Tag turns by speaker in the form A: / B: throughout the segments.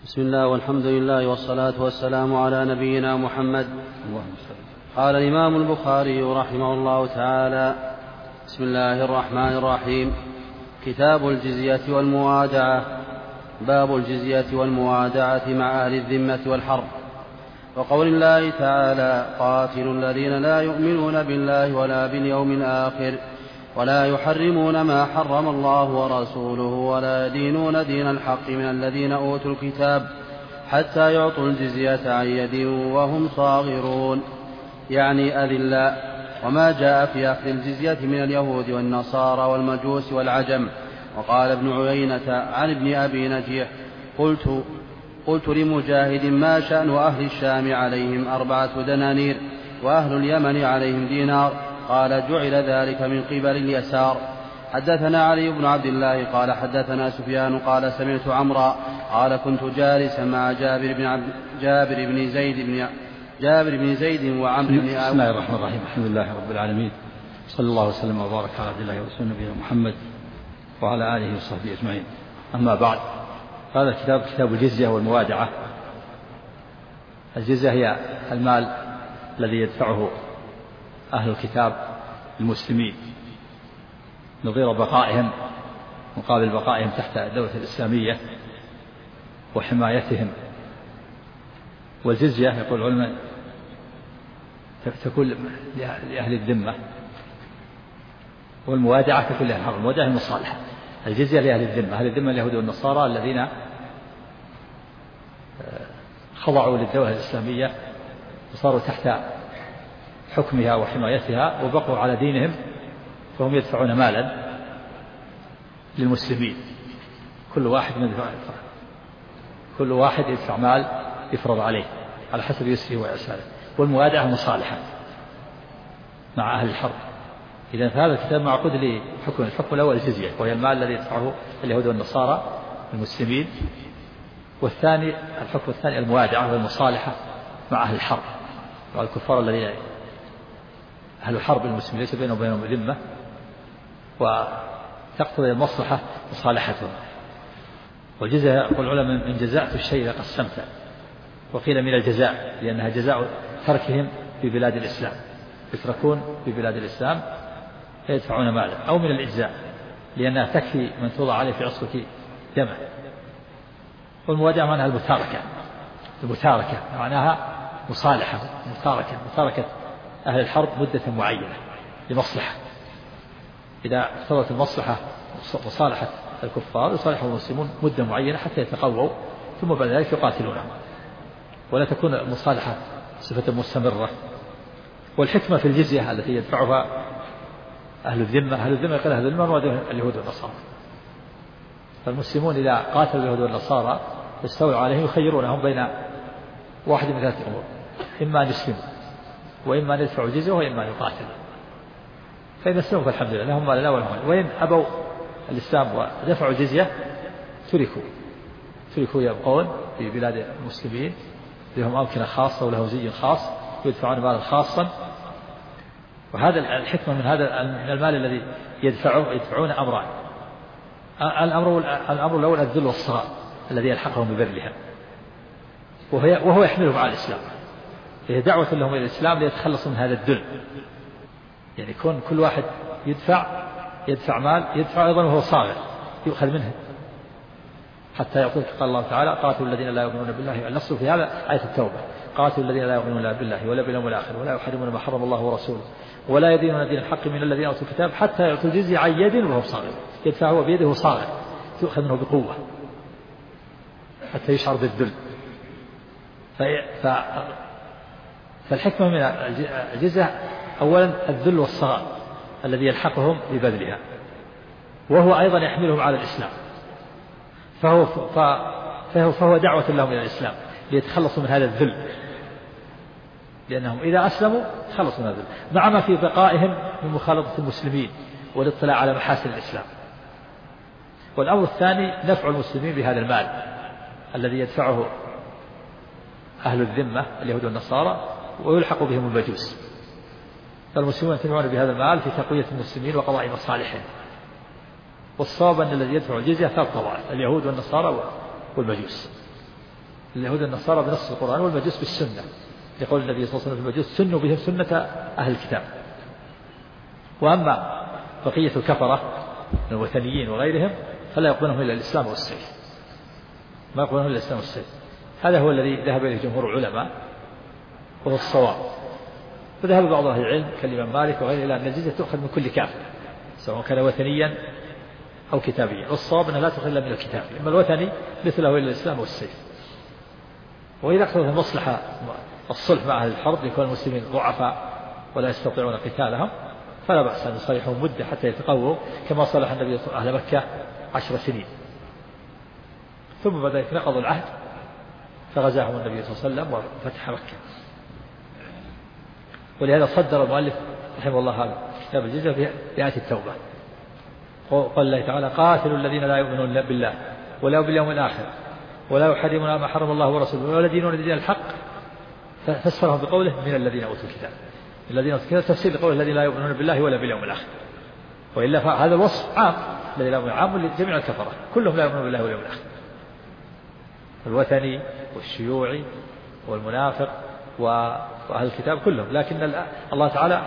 A: بسم الله والحمد لله والصلاة والسلام على نبينا محمد. قال الإمام البخاري رحمه الله تعالى: بسم الله الرحمن الرحيم. كتاب الجزية والموادعة. باب الجزية والموادعة مع أهل الذمة والحرب. وقول الله تعالى: قاتلوا الذين لا يؤمنون بالله ولا باليوم الآخر ولا يحرمون ما حرم الله ورسوله ولا يدينون دين الحق من الذين أوتوا الكتاب حتى يعطوا الجزية عن يد وهم صاغرون، يعني أذلاء. وما جاء في أخذ الجزية من اليهود والنصارى والمجوس والعجم. وقال ابن عيينة عن ابن أبي نجيح: قلت لمجاهد: ما شأن أهل الشام عليهم 4 دنانير وأهل اليمن عليهم دينار؟ قال: جعل ذلك من قبل اليسار. حدثنا علي بن عبد الله قال حدثنا سفيان قال سمعت عمرا قال: كنت جالسا مع جابر بن زيد وعمر بن
B: بسم الله الرحمن الرحيم. الحمد لله رب العالمين، صلى الله وسلم وبارك على عبد الله ورسوله نبينا محمد وعلى آله وصحبه أجمعين. أما بعد، هذا كتاب الجزية والموادعة. الجزية هي المال الذي يدفعه أهل الكتاب المسلمين نظير بقائهم، مقابل بقائهم تحت الدولة الإسلامية وحمايتهم. والجزية يقول العلماء تكون لأهل الذمة، والموادعة تكون لأهل الحرب. الموادعة المصالحة. الجزية لأهل الذمة، أهل الذمة اليهود والنصارى الذين خضعوا للدولة الإسلامية وصاروا تحت حكمها وحمايتها وبقوا على دينهم، فهم يدفعون مالا للمسلمين. كل واحد يدفع مال يفرض عليه على حسب يسره ويساره. والموادعة مصالحة مع أهل الحرب. إذن فهذا الكتاب معقود لحكم. الحكم الأول الجزية، وهي المال الذي يدفعه اليهود والنصارى المسلمين. والثاني الحكم الثاني الموادعة والمصالحة مع أهل الحرب والكفار الذين أهل الحرب المسلمين ليس بينهم وبينهم ذمة، وتقتضي المصلحة مصالحتهم. والجزاء يقول العلماء: من جزاء الشيء قسمته. وقيل من الجزاء لأنها جزاء تركهم في بلاد الإسلام، يتركون في بلاد الإسلام فيدفعون مالا. أو من الإجزاء لأنها تكفي من توضع عليه في عصبة دمه. والموادعة معناها المتاركة معناها مصالحة، متاركة أهل الحرب مدة معينة لمصلحة. إذا اقتضت المصلحة مصالحة الكفار يصالح المسلمون مدة معينة حتى يتقووا، ثم بعد ذلك يقاتلونهم، ولا تكون المصالحة صفة مستمرة. والحكمة في الجزية التي يدفعها أهل الذمة يقول أهل الذمة اليهود والنصارى. فالمسلمون إذا قاتلوا اليهود والنصارى يستولوا عليهم يخيرونهم بين واحد من 3 أمور: إما أن يسلموا، وإما أن يدفعوا الجزية، وإما أن يقاتلوا. فإذا اسلموا فالحمد لله لهم مال لا ولهم مال. وإن أبوا الإسلام ودفعوا الجزية تركوا يبقون في بلاد المسلمين، لهم أمكنة خاصة وله زي خاص ويدفعون مالا خاصا. وهذا الحكمة من المال الذي يدفعون أمران: الأمر الأول الذل والصغار الذي يلحقهم ببرها، وهو يحملهم على الإسلام. هي دعوة لهم إلى الإسلام ليتخلصوا من هذا الذل. يعني يكون كل واحد يدفع مال يدفع أيضا وهو صاغر يؤخذ منه حتى يعطيه. قال الله تعالى: قاتلوا الذين لا يؤمنون بالله. النص في هذا آية التوبة: قاتلوا الذين لا يؤمنون بالله ولا باليوم الآخر ولا يحرمون ما حرم الله ورسوله ولا يدينون دين الحق من الذين أوتوا الكتاب حتى يعطوا الجزية عن يد وهو صاغر. يدفع هو بيده صاغر تؤخذ منه بقوة حتى يشعر بالذل. فالحكمة من الجزية أولا الذل والصغار الذي يلحقهم ببذلها، وهو أيضا يحملهم على الإسلام. فهو دعوة لهم إلى الإسلام ليتخلصوا من هذا الذل، لأنهم إذا أسلموا تخلصوا من هذا الذل، مع ما في بقائهم من مخالطة المسلمين والاطلاع على محاسن الإسلام. والأمر الثاني نفع المسلمين بهذا المال الذي يدفعه أهل الذمة اليهود والنصارى ويلحق بهم المجوس. فالمسلمون ينتفعون بهذا المال في تقوية المسلمين وقضاء مصالحهم. والصواب أن الذي يدفع الجزية 3 طوائف: اليهود والنصارى والمجوس. اليهود والنصارى بنص القرآن والمجوس بالسنة، يقول النبي صلى الله عليه وسلم في المجوس سنوا بهم سنة أهل الكتاب. وأما بقية الكفرة من الوثنيين وغيرهم فلا يقبلهم إلا الإسلام والسيف، ما يقبلهم إلا الإسلام والسيف. هذا هو الذي ذهب إليه جمهور العلماء وهو الصواب. فذهب بعض أهل العلم كالإمام مالك وغيره إلى أن الجزية تؤخذ من كل كافر سواء كان وثنيا أو كتابيا، والصواب أنها لا تؤخذ إلا من الكتاب، إما الوثني مثله إلا الإسلام والسيف. وإذا اقتضت المصلحة الصلح مع أهل الحرب يكون المسلمين ضعفاء ولا يستطيعون قتالهم فلا بأس أن يصالحهم مدة حتى يتقووا، كما صالح النبي أهل مكة 10 سنين، ثم بعد ذلك نقضوا العهد فغزاهم النبي صلى الله عليه وسلم وفتح مكة. ولهذا صدر المؤلف رحمه الله هذا كتاب الجزية في آية التوبة، قال الله تعالى قاتلوا الذين لا يؤمنون بالله ولا باليوم الآخر ولا يحرمون ما حرم الله ورسوله ولا يدينون دين الحق، فسرهم بقوله من الذين أوتوا الكتاب. الذين أوتوا الكتاب تفسير بقوله الذين لا يؤمنون بالله ولا باليوم الآخر، وإلا فهذا الوصف عام، الذي لا يؤمن عام لجميع الكفرة كلهم لا يؤمنون بالله واليوم الآخر، الوثني والشيوعي والمنافق وأهل الكتاب كلهم. لكن الله تعالى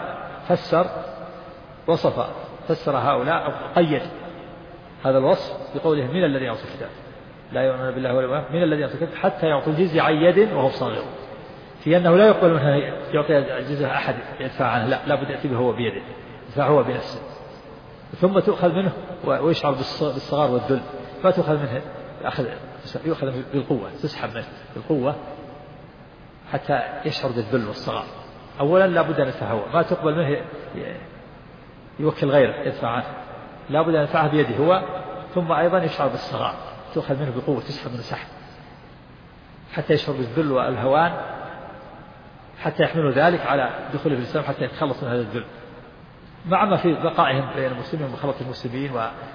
B: فسر هؤلاء أو قيد هذا الوصف بقوله من الذين أوتوا الكتاب لا يؤمنون بالله ولا باليوم الآخر من الذين أوتوا الكتاب حتى يعطوا الجزية عن يد وهم صاغرون، في أنه لا يقبل منها يعطي الجزية أحد يدفع عنه، لا بد يأتي به هو بيده، يدفع هو بنفسه، ثم تؤخذ منه ويشعر بالصغار والذل، ما تؤخذ منه يؤخذ بالقوة، تسحب منه بالقوة حتى يشعر بالذل والصغار. أولا لا بد أن يدفع هو، ما تقبل منه يوكل غيره يدفع عنه، لا بد أن يدفعها بيده هو، ثم أيضا يشعر بالصغار، تؤخذ منه بقوة، تسحب منه سحب حتى يشعر بالذل والهوان، حتى يحملوا ذلك على دخوله في الإسلام حتى يتخلص من هذا الذل، مع ما في بقائهم بين المسلمين ومخالطة المسلمين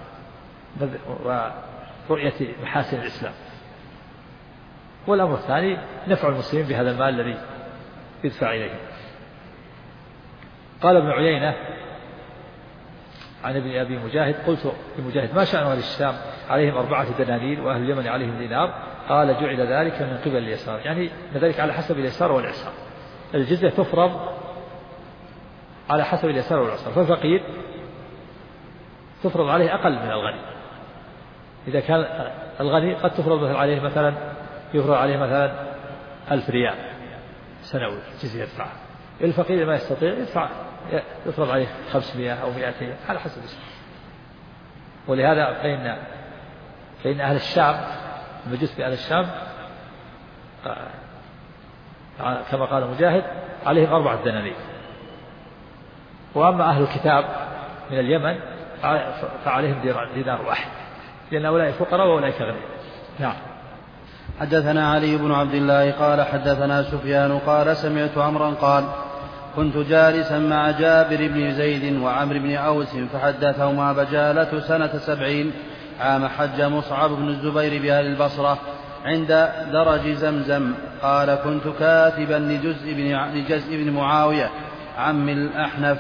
B: ورؤية محاسن الإسلام. والأمر الثاني نفع المسلمين بهذا المال الذي يدفع إليهم. قال ابن عيينة عن ابن أبي مجاهد قلت لمجاهد ما شأن أهل الشام عليهم 4 دنانير وأهل اليمن عليهم دينار؟ قال جعل ذلك من قبل اليسار، يعني ذلك على حسب اليسار والإعسار، الجزية تفرض على حسب اليسار والإعسار، فالفقير تفرض عليه أقل من الغني، إذا كان الغني قد تفرض عليه مثلا يفرض عليه مثلا 1000 ريال سنوي جزية يدفعها، الفقير ما يستطيع يفرض عليه 500 أو 200 على حسب الإسلام. ولهذا فإن أهل الشام المجوس في أهل الشام كما قال مجاهد عليهم 4 دنانير، وأما أهل الكتاب من اليمن فعليهم دينار واحد، لأن أولئك فقراء وأولئك غني. نعم.
A: حدثنا علي بن عبد الله قال حدثنا سفيان قال سمعت عمرا قال كنت جالسا مع جابر بن زيد وعمرو بن أوس فحدثهما بجالة سنة 70 عام حج مصعب بن الزبير بأهل البصرة عند درج زمزم. قال كنت كاتبا لجزء بن معاوية عم الأحنف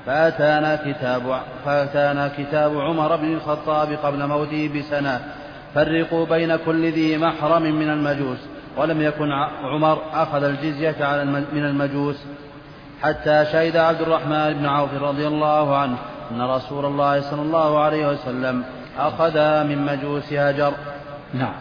A: فأتانا كتاب عمر بن الخطاب قبل موته بسنة فرقوا بين كل ذي محرم من المجوس، ولم يكن عمر أخذ الجزية من المجوس حتى شهد عبد الرحمن بن عوف رضي الله عنه أن رسول الله صلى الله عليه وسلم أخذ من مجوس هجر.
B: نعم.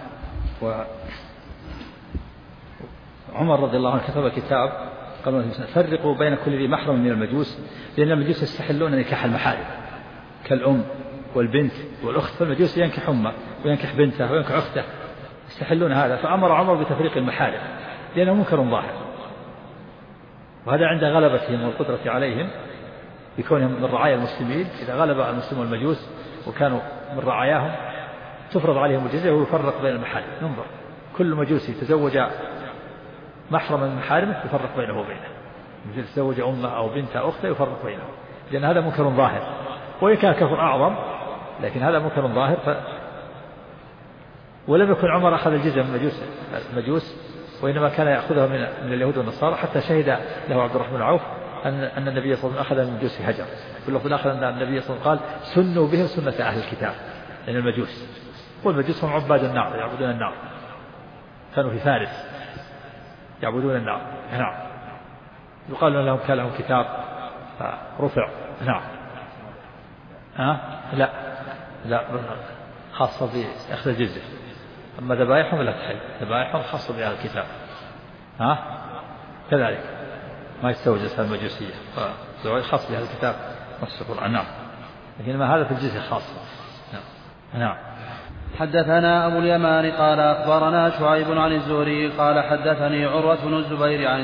B: وعمر رضي الله عنه كتب كتاب قال فرقوا بين كل ذي محرم من المجوس، لأن المجوس يستحلون نكاح المحارم كالأم والبنت والأخت، فالمجوس ينكح أمه وينكح بنته وينكح أخته، يستحلون هذا، فأمر عمر بتفريق المحارم لأنه منكر ظاهر، وهذا عند غلبتهم والقدرة عليهم بكونهم من رعايا المسلمين. إذا غلب المسلمون المجوس وكانوا من رعاياهم تفرض عليهم الجزية ويفرق بين المحارم. ننظر كل مجوسي تزوج محرم من محارمه يفرق بينه وبينه، تزوج أمه أو بنته أو أخته يفرق بينه، لأن هذا منكر ظاهر، وإن كان كفر أعظم لكن هذا منكر ظاهر. ولم يكن عمر أخذ الجزية من المجوس، وإنما كان يأخذها من اليهود والنصارى، حتى شهد له عبد الرحمن بن عوف أن النبي صلى الله عليه وسلم أخذ من مجوس هجر. في اللفظ الآخر أن النبي صلى الله عليه وسلم قال سنوا بهم سنة أهل الكتاب، لأن المجوس والمجوس هم عباد النار يعبدون النار. كانوا في فارس يعبدون النار. نعم. يقال لهم كان لهم كتاب رفع. نعم. لا لا خاصة بأخذ الجزية. أما ذبائحهم لا تحل، ذبائحهم خاصة بأهل الكتاب. كذلك ما يستوي جزء المجوسية، خاص بأهل الكتاب نص القرآن. نعم. لكن ما هذا في الجزية خاصة. نعم.
A: حدثنا أبو اليمان قال أخبرنا شعيب عن الزهري قال حدثني عروة بن الزبير عن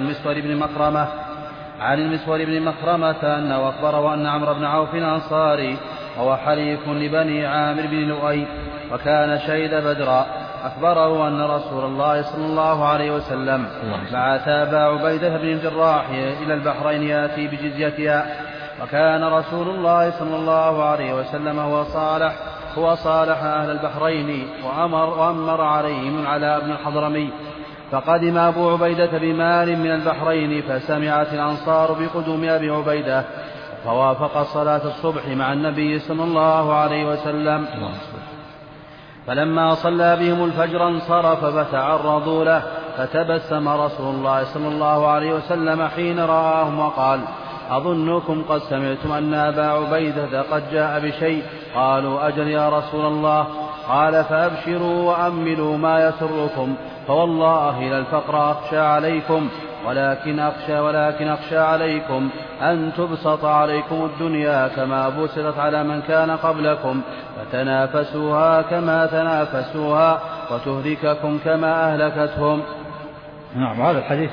A: المسور بن مخرمة أنه أخبره أن عمرو بن عوف الأنصاري وهو حليف لبني عامر بن لؤي وكان شهد بدرا أخبره أن رسول الله صلى الله عليه وسلم بعث أبا عبيدة بن الجراح إلى البحرين يأتي بجزيتها، وكان رسول الله صلى الله عليه وسلم هو صالح أهل البحرين وأمر عليهم العلاء بن الحضرمي. فقدم أبو عبيدة بمال من البحرين، فسمعت الأنصار بقدوم أبي عبيدة فوافق صلاة الصبح مع النبي صلى الله عليه وسلم، فلما صلى بهم الفجر انصرف فتعرضوا له، فتبسم رسول الله صلى الله عليه وسلم حين رآهم وقال: أظنكم قد سمعتم أن أبا عبيدة قد جاء بشيء. قالوا: أجل يا رسول الله. قال: فأبشروا وأملوا ما يسركم، فوالله لا الفقر أخشى عليكم، ولكن أخشى عليكم أن تبسط عليكم الدنيا كما بسطت على من كان قبلكم، فتنافسوها كما تنافسوها، وتهلككم كما أهلكتهم.
B: نعم. هذا الحديث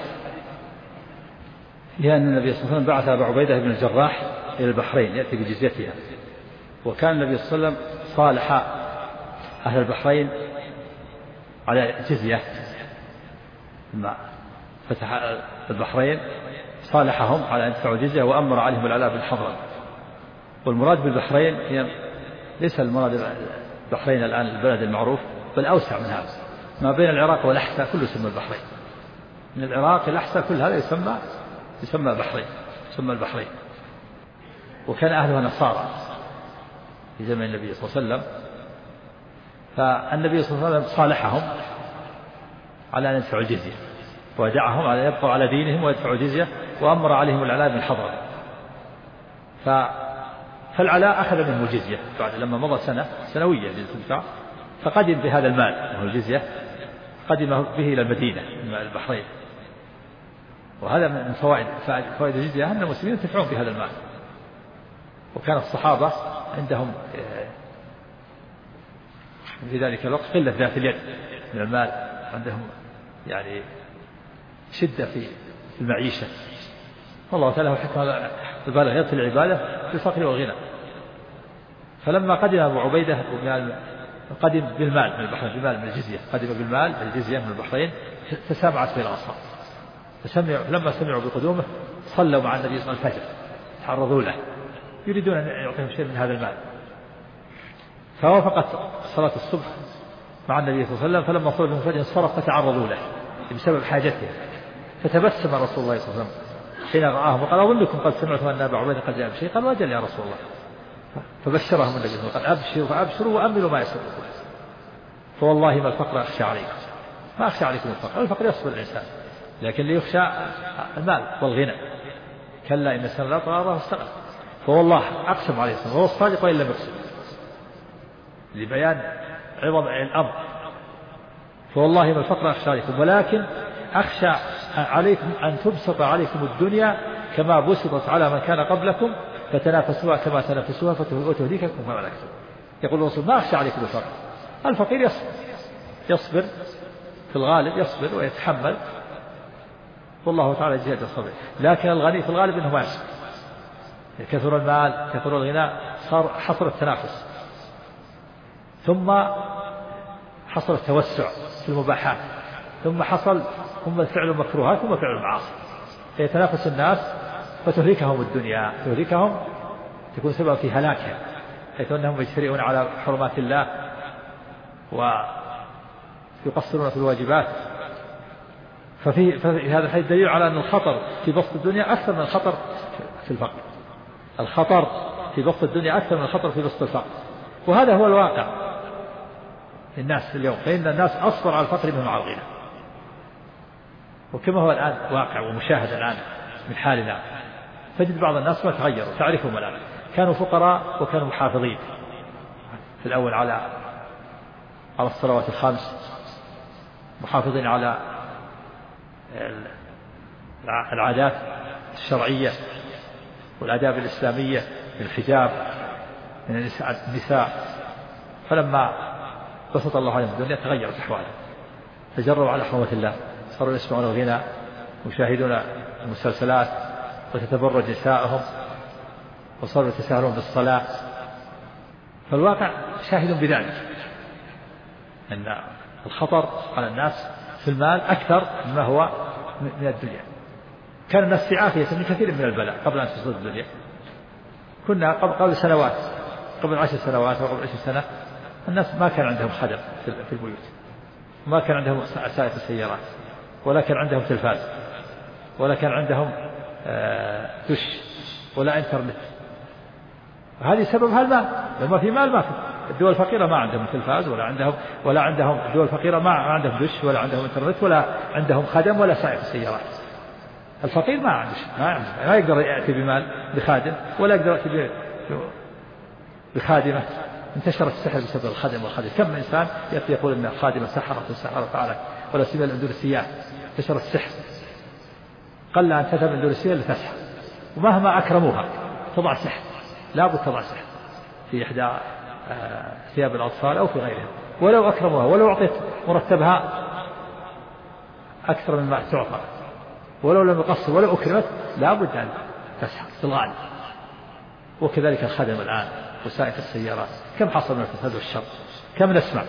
B: فيه أن النبي صلى الله عليه وسلم بعث أبا عبيدة بن الجراح إلى البحرين يأتي بجزيتها، وكان النبي صلى الله عليه وسلم صالح أهل البحرين على جزية. لما فتح البحرين صالحهم على أن يدفعوا الجزية وأمر عليهم العلاء بن الحضرمي. والمراد بالبحرين هي ليس المراد البحرين الآن البلد المعروف، بل أوسع من هذا، ما بين العراق والأحساء كله يسمى البحرين. من العراق الأحساء كل هذا يسمى بحرين، يسمى البحرين. وكان أهلها نصارى في زمن النبي صلى الله عليه وسلم، فالنبي صلى الله عليه وسلم صالحهم على أن يدفعوا الجزية، ودعهم على يبقوا على دينهم ويدفعوا الجزية، وأمر عليهم العلاء بن الحضرمي. فالعلاء أخذ منه الجزية بعد لما مضى سنوية للدفاع، فقدم بهذا المال وهو الجزية، قدم به إلى المدينة من البحرين. وهذا من فوائد الجزية أن المسلمين ينتفعون بهذا المال. وكان الصحابة عندهم في ذلك الوقت قلة ذات اليد من المال، عندهم يعني شدة في المعيشة، والله تعالى حكمة البالغ يطل العبادة في الفقر والغنى. فلما قدم أبو عبيدة قدم بالمال من البحرين، بالمال من الجزية، قدم بالمال الجزية من البحرين، تسامعت في الأنصار، لما سمعوا بقدومه صلوا مع النبي صلى الله عليه وسلم الفجر، تعرضوا له يريدون أن يعطيهم شيء من هذا المال. فوافقت صلاة الصبح مع النبي صلى الله عليه وسلم، فلما صلوا بهم الفجر انصرف فتعرضوا له بسبب حاجتهم. فتبسم رسول الله صلى الله عليه وسلم حين رآهم وقال: أظنكم قد سمعتم أن أبا عبيدة قد جاء بشيء. قالوا: أجل يا رسول الله. فبشرهم النبي صلى الله عليه وسلم: قال: أبشروا وأملوا ما يسركم، فوالله ما الفقر أخشى عليكم، ما أخشى عليكم الفقر يصبر الإنسان، لكن ليخشى المال والغنى. كلا إن الإنسان لا طغى استغنى. فوالله أقسم عليه الصلاة والسلام، وهو الصادق وإن لم يقسم، لبيان عظم الأمر. فوالله ما الفقر أخشى عليكم، ولكن أخشى عليكم أن تبسط عليكم الدنيا كما بسطت على من كان قبلكم، فتنافسوها كما تنافسوها، وتهلككم كما هلكتم. يقول الرسول: ما أخشى عليكم الفقر. الفقير يصبر في الغالب، يصبر ويتحمل، والله تعالى يجزيه الصبر. لكن الغني في الغالب انه ما يصبر، كثر المال كثر الغناء، حصل التنافس، ثم حصل التوسع في المباحات، ثم فعل المكروهات، ثم فعل المعاصي، فيتنافس الناس فتهلكهم الدنيا، تكون سبب في هلاكهم، حيث انهم يجترئون على حرمات الله ويقصرون في الواجبات. ففي هذا الحديث دليل على أن الخطر في بسط الدنيا أكثر من الخطر في الفقر. الخطر في بسط الدنيا أكثر من الخطر في بسط الفقر، وهذا هو الواقع الناس اليوم، فإن الناس أصبر على الفقر منهم على الغنى. وكما هو الآن واقع ومشاهد الآن من حالنا، تجد بعض الناس ما تغيروا تعرفهم الآن، كانوا فقراء وكانوا محافظين في الأول على الصلوات الخمس، محافظين على العادات الشرعية والآداب الإسلامية من الحجاب من النساء، فلما بسط الله عليهم الدنيا تغيرت أحوالهم، تجروا على حرمة الله، صاروا يسمعون الغناء ويشاهدون المسلسلات وتتبرج نساءهم، وصاروا يتساهلون بالصلاة. فالواقع شاهد بذلك أن الخطر على الناس في المال أكثر مما هو من الدنيا. كان الناس في عافية من كثير من البلاء قبل أن تصل الدنيا. كنا قبل سنوات، قبل 10 سنوات أو قبل 20 سنة، الناس ما كان عندهم خدم في البيوت، ما كان عندهم سائق السيارات، ولا كان عندهم تلفاز، ولا كان عندهم دش ولا انترنت. هذه سببها المال. لما في مال ما في. الدول الفقيرة ما عندهم تلفاز ولا عندهم الدول الفقيرة ما عندهم دش ولا عندهم انترنت ولا عندهم خدم ولا سائق السيارات. الفقير ما يقدر يأتي بمال بخادم ولا يقدر يأتي بخادمة. انتشر السحر بسبب الخادم والخادم. كم من إنسان يأتي يقول إن الخادمة سحرت فعلت، ولا سيما الأندلسيات انتشر السحر. قل أن تذهب الأندلسية لتسحر، ومهما أكرموها تضع سحر، لابد تضع سحر في إحدى ثياب الأطفال أو في غيرها، ولو أكرموها ولو أعطيت مرتبها أكثر مما تعطى، ولو لم يقصر ولو أكرمت لابد أن تسحر في الغالب. وكذلك الخدم الآن وسائق السيارات، كم حصل من الفساد والشر. كم نسمع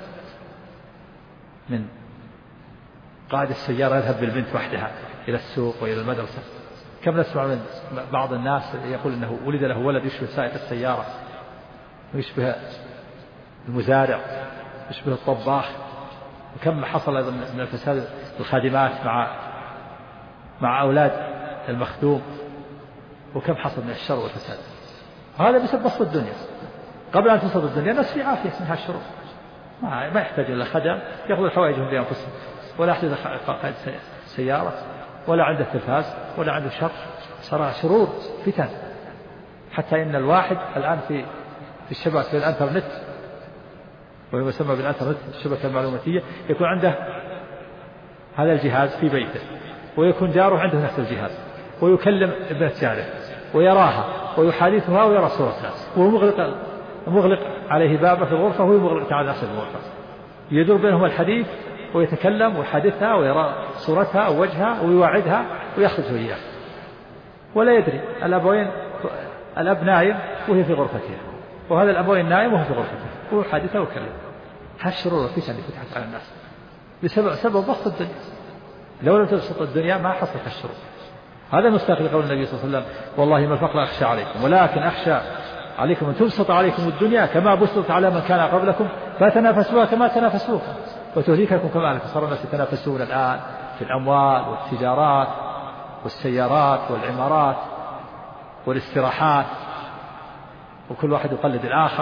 B: من قائد السيارة يذهب بالبنت وحدها إلى السوق وإلى المدرسة. كم نسمع من بعض الناس يقول إنه ولد له ولد يشبه سائق السيارة ويشبه المزارع يشبه الطباخ. وكم حصل أيضا من الفساد الخادمات مع أولاد المخدوم. وكم حصل من الشر والفساد. هذا بسبب بسط الدنيا. قبل أن تصل الدنيا الناس في عافية من هالشرور، ما يحتاج إلى خدم يأخذ حوائجهم بأنفسهم، ولا يحتاج قائد سيارة، ولا عنده تلفاز، ولا عنده شر. صار شرور فتن، حتى إن الواحد الآن في الشبكة في الإنترنت، وهو يسمى بالإنترنت الشبكة المعلوماتية، يكون عنده هذا الجهاز في بيته، ويكون جاره عنده نفس الجهاز، ويكلم ابنة جاره ويراها ويحادثها ويرى صورتها، وهو مغلق عليه بابه في الغرفة وهو مغلق على نفس الغرفة. يدور بينهم الحديث ويتكلم ويحادثها ويرى صورتها ووجهها ويواعدها ويخرج إياه، ولا يدري. الأب نايم وهي في غرفتها، وهذا الأبوين نايم وهو في غرفته، وهو حادثة وكلم. هالشرور الفتن اللي فتحت على الناس بسبب بسط الدنيا. لو لم تبسط الدنيا ما حصلت الشرور. هذا مستاق لقول النبي صلى الله عليه وسلم: والله ما الفقر أخشى عليكم، ولكن أخشى عليكم أن تبسط عليكم الدنيا كما بسطت على من كان قبلكم فتنافسوها كما تنافسوها وتهلككم كما أهلكت. صار الناس يتنافسون الآن في الأموال والتجارات والسيارات والعمارات والاستراحات، وكل واحد يقلد الآخر،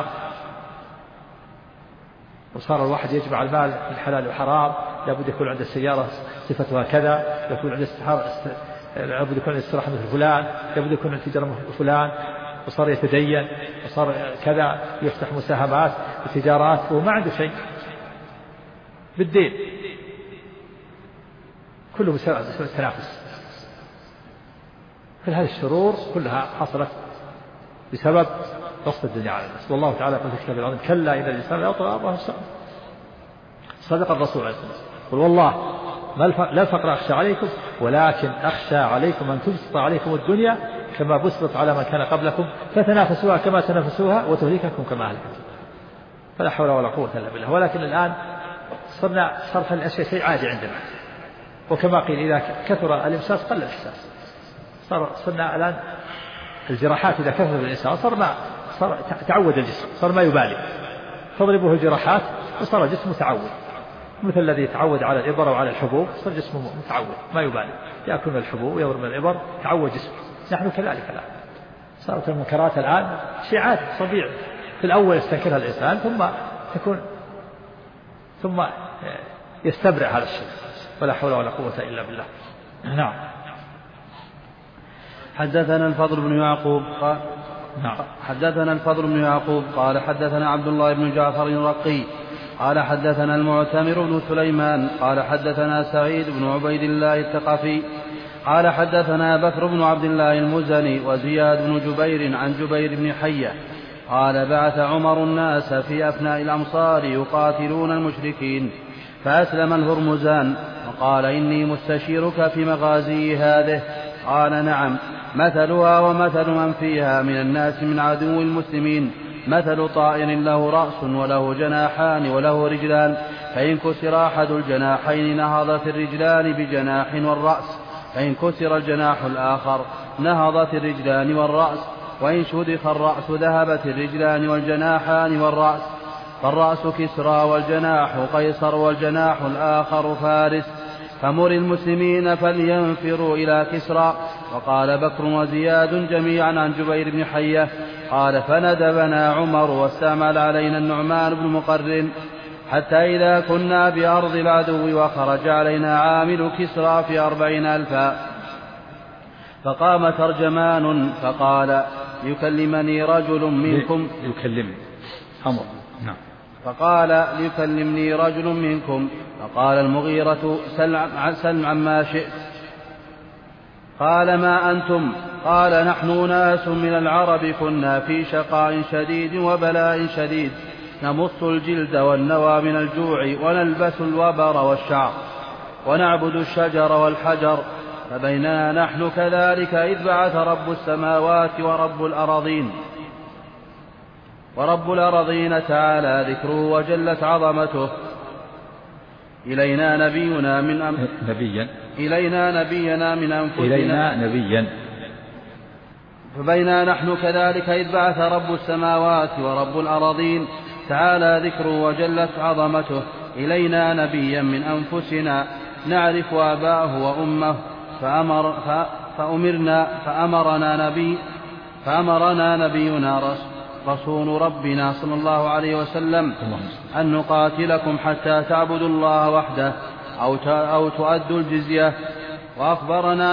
B: وصار الواحد يجمع المال من حلال وحرام. لابد يكون عنده السيارة صفتها كذا، يكون عنده لابد يكون الاستراحة مثل فلان، لابد يكون التجارة مثل فلان، وصار يتدين، وصار كذا يفتح مساهمات وتجارات وما عنده شيء بالدين. كله بسبب التنافس. كل هذه الشرور كلها حصلت بسبب بسط الدنيا على الناس. والله تعالى يقول في كتابه العظيم: كلا إن الإنسان لا يطغى أن رآه استغنى. صدق الرسول عليه الصلاة والسلام. قل والله لا الفقر أخشى عليكم، ولكن أخشى عليكم أن تبسط عليكم الدنيا كما بسطت على من كان قبلكم فتنافسوها كما تنافسوها وتهلككم كما أهلكت. فلا حول ولا قوة إلا بالله. ولكن الآن صرف الأشياء شيء عادي عندنا، وكما قيل إذا كثر الإمساس قل الإحساس. صرنا الآن الجراحات إذا كثر الإنسان صار تعود الجسم، صار ما يبالي، تضربه الجراحات وصار جسمه تعود، مثل الذي يتعود على الإبر وعلى الحبوب، صار جسمه متعود ما يبالي، يأكل من الحبوب ويضرب من الإبر، تعود جسمه. نحن كذلك الآن صارت المنكرات الآن شيء عادي طبيعي. في الأول يستنكرها الإنسان ثم يستبرع هذا الشيء، ولا حول ولا قوة إلا بالله. نعم.
A: حدثنا الفضل بن يعقوب قال حدثنا الفضل بن يعقوب قال حدثنا عبد الله بن جعفر الرقي قال حدثنا المعتمر بن سليمان قال حدثنا سعيد بن عبيد الله الثقفي قال حدثنا بكر بن عبد الله المزني وزياد بن جبير عن جبير بن حية قال بعث عمر الناس في أفناء الأمصار يقاتلون المشركين فأسلم الهرمزان وقال إني مستشيرك في مغازي هذه. قال نعم، مثلها ومثل من فيها من الناس من عدو المسلمين مثل طائر له رأس وله جناحان وله رجلان، فإن كسر أحد الجناحين نهضت الرجلان بجناح والرأس، فإن كسر الجناح الآخر نهضت الرجلان والرأس، وإن شدخ الرأس ذهبت الرجلان والجناحان والرأس، فالرأس كسرى والجناح قيصر والجناح الآخر فارس، فمر المسلمين فلينفروا إلى كسرى. وقال بكر وزياد جميعا عن جبير بن حية قال فندبنا عمر واستعمل علينا النعمان بن مقرن حتى إذا كنا بأرض العدو وخرج علينا عامل كسرى في 40,000 فقام ترجمان فقال ليكلمني رجل منكم فقال ليكلمني رجل منكم، فقال المغيرة سل عما شئت. قال ما أنتم؟ قال نحن ناس من العرب كنا في شقاء شديد وبلاء شديد، نمص الجلد والنوى من الجوع ونلبس الوبر والشعر ونعبد الشجر والحجر، فبيننا نحن كذلك إذ بعث رب السماوات ورب الأرضين تعالى ذكره وجلت عظمته إلينا نبينا من أنفسنا فبينا نحن كذلك إذ بعث رب السماوات ورب الأرضين تعالى ذكره وجلت عظمته إلينا نبيا من أنفسنا نعرف آباءه وأمه فأمرنا نبينا رسول ربنا صلى الله عليه وسلم أن نقاتلكم حتى تعبدوا الله وحده أو تؤدوا الجزية. وأخبرنا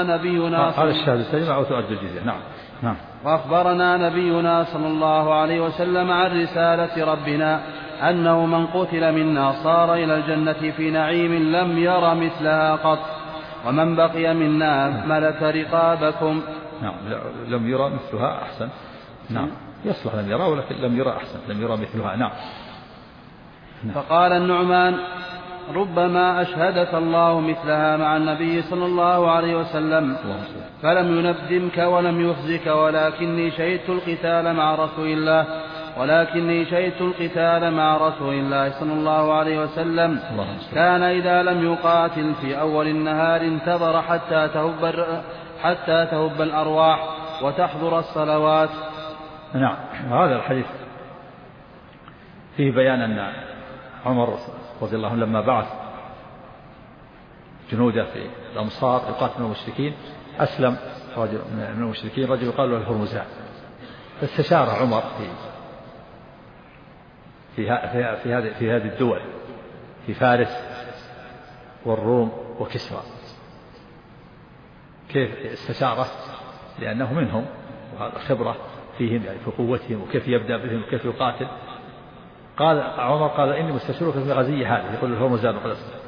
A: نبينا صلى الله عليه وسلم عن رسالة ربنا أنه من قتل منا صار إلى الجنة في نعيم لم ير مثلها قط، ومن بقي منا ملك رقابكم.
B: لم يرى مثلها أحسن. يصلح لم يرى، ولكن لم يرى أحسن، لم يرى مثلها.
A: فقال النعمان ربما أشهدك الله مثلها مع النبي صلى الله عليه وسلم فلم يندمك ولم يخزك، ولكني شهدت القتال مع رسول الله صلى الله عليه وسلم كان إذا لم يقاتل في أول النهار انتظر حتى تهب الأرواح وتحضر الصلوات.
B: هذا الحديث فيه بيان أن عمر رضي الله عنه لما بعث جنوده في الأمصار يقاتلون المشركين أسلم رجل من المشركين، رجل يقال له الهرمزان، فاستشار عمر في هذه الدول، في فارس والروم وكسرى. كيف استشاره؟ لأنه منهم وهذا خبرة فيهم، يعني في قوتهم وكيف يبدأ بهم وكيف يقاتل. قال عمر قال إني مستشيرك في غزية هذه، يقول الهرمزان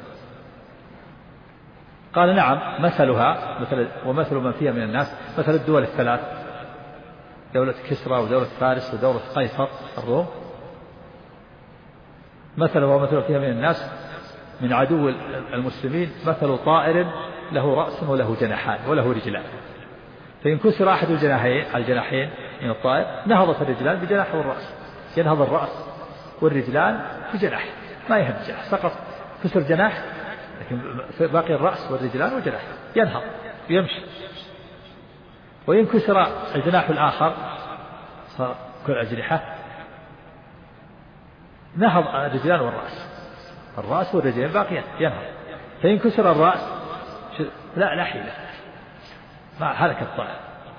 B: قال نعم، مثلها ومثل من فيها من الناس مثل الدول الثلاث، دولة كسرى ودولة فارس ودولة قيصر الروم، مثلها ومثل فيها من الناس من عدو المسلمين مثل طائر له رأس وله جناحان وله رجلان، فإن كسر أحد الجناحين من الطائر نهضت الرجلان بجناح والرأس، ينهض الرأس والرجلان بجناح، ما يهم جناح، سقط كسر جناح لكن باقي الرأس والرجلان وجناح ينهض ويمشي. وإن كسر الجناح الآخر صار كل أجنحة نهض الرجلان الرأس والرجلين باقيان ينهض. فإن كسر الرأس لا حيلة، ما هلك الطائر،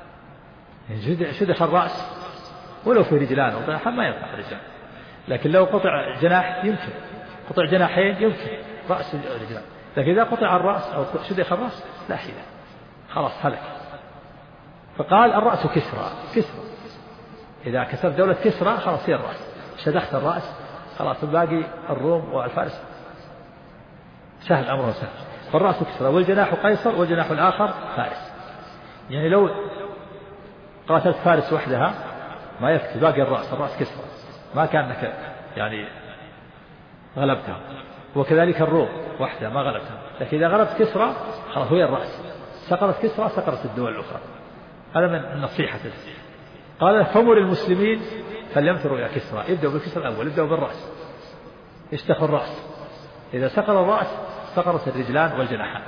B: شدخ الرأس ولو في رجلان وجناحان ما ينفع الرجلان، لكن لو قطع جناح يمكن، قطع جناحين يمكن رأس ورجلان، لكن إذا قطع الرأس أو شدخ الرأس لا حيلة، خلاص هلك. فقال الرأس كسرى، إذا كسرت دولة كسرى خلاص هي الرأس، شدخت الرأس خلاص، باقي الروم والفارس سهل، أمره سهل. فالرأس كسرى والجناح قيصر والجناح الآخر فارس. يعني لو قاتلت فارس وحدها ما يكفي، باقي الرأس كسرى، ما كانك يعني غلبتها. وكذلك الروم وحدها ما غلبتها، لكن إذا غلبت كسرى خلاص هي الرأس، سقطت كسرى سقطت الدول الأخرى. هذا من النصيحة. قال فمر المسلمين فليمثلوا إلى كسرى، يبدأوا بالكسرى الأول، يبدأوا بالرأس، يشتخوا الرأس، إذا سقط الرأس سقطت الرجلان والجناحان.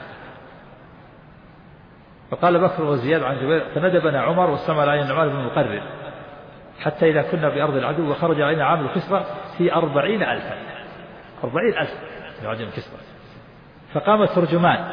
B: فقال بكر وزياد عن جبير فندبنا عمر واستمع علينا النعمان بن مقرر حتى إذا كنا بأرض العدو وخرج علينا عامل كسرى في 40,000 من عجم كسرى. فقام الترجمان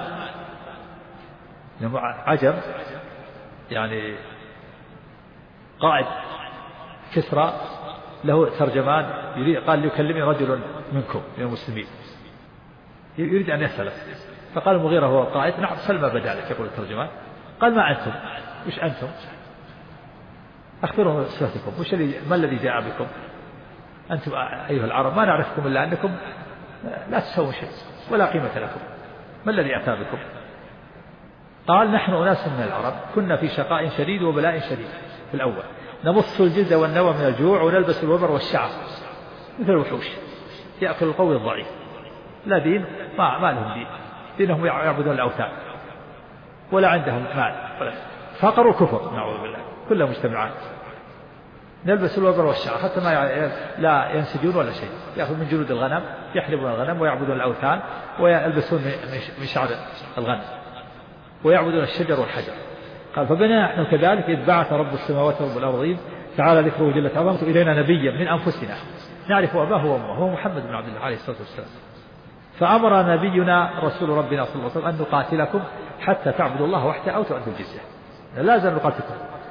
B: عجم يعني قائد كسرى له ترجمان يريد، قال ليكلمني رجل منكم من المسلمين يريد أن يسأله. فقال المغيرة هو القائد نعم سل ما بدا لك، يقول الترجمان. قال ما أنتم، وش أنتم؟ أخبروا صفتكم، ما الذي جاء بكم؟ أنتم أيها العرب ما نعرفكم إلا أنكم لا تسوون شيء ولا قيمة لكم، ما الذي أتى بكم؟ قال نحن أناس من العرب كنا في شقاء شديد وبلاء شديد في الأول، نمص الجلد والنوى من الجوع ونلبس الوبر والشعر مثل الوحوش، يأكل القوي الضعيف، لا دين، ما لهم دين، دينهم يعبدون الأوثان ولا عندهم مال، فقر وكفر نعوذ بالله كلهم مجتمعات. نلبس الوبر والشعر حتى لا ينسجون ولا شيء، يأخذ من جلود الغنم، يحلبون الغنم ويعبدون الأوثان ويلبسون من شعر الغنم ويعبدون الشجر والحجر. قال فبنا نحن كذلك إذ بعث رب السماوات ورب الأرضين تعالى ذكره جل عظمته إلينا نبيا من أنفسنا نعرف أباه وأمه، هو محمد بن عبد الله عليه الصلاة والسلام. فأمر نبينا رسول ربنا صلى الله عليه وسلم أن نقاتلكم حتى تعبدوا الله وحده أو تؤدوا الجزية، لازم نقاتلكم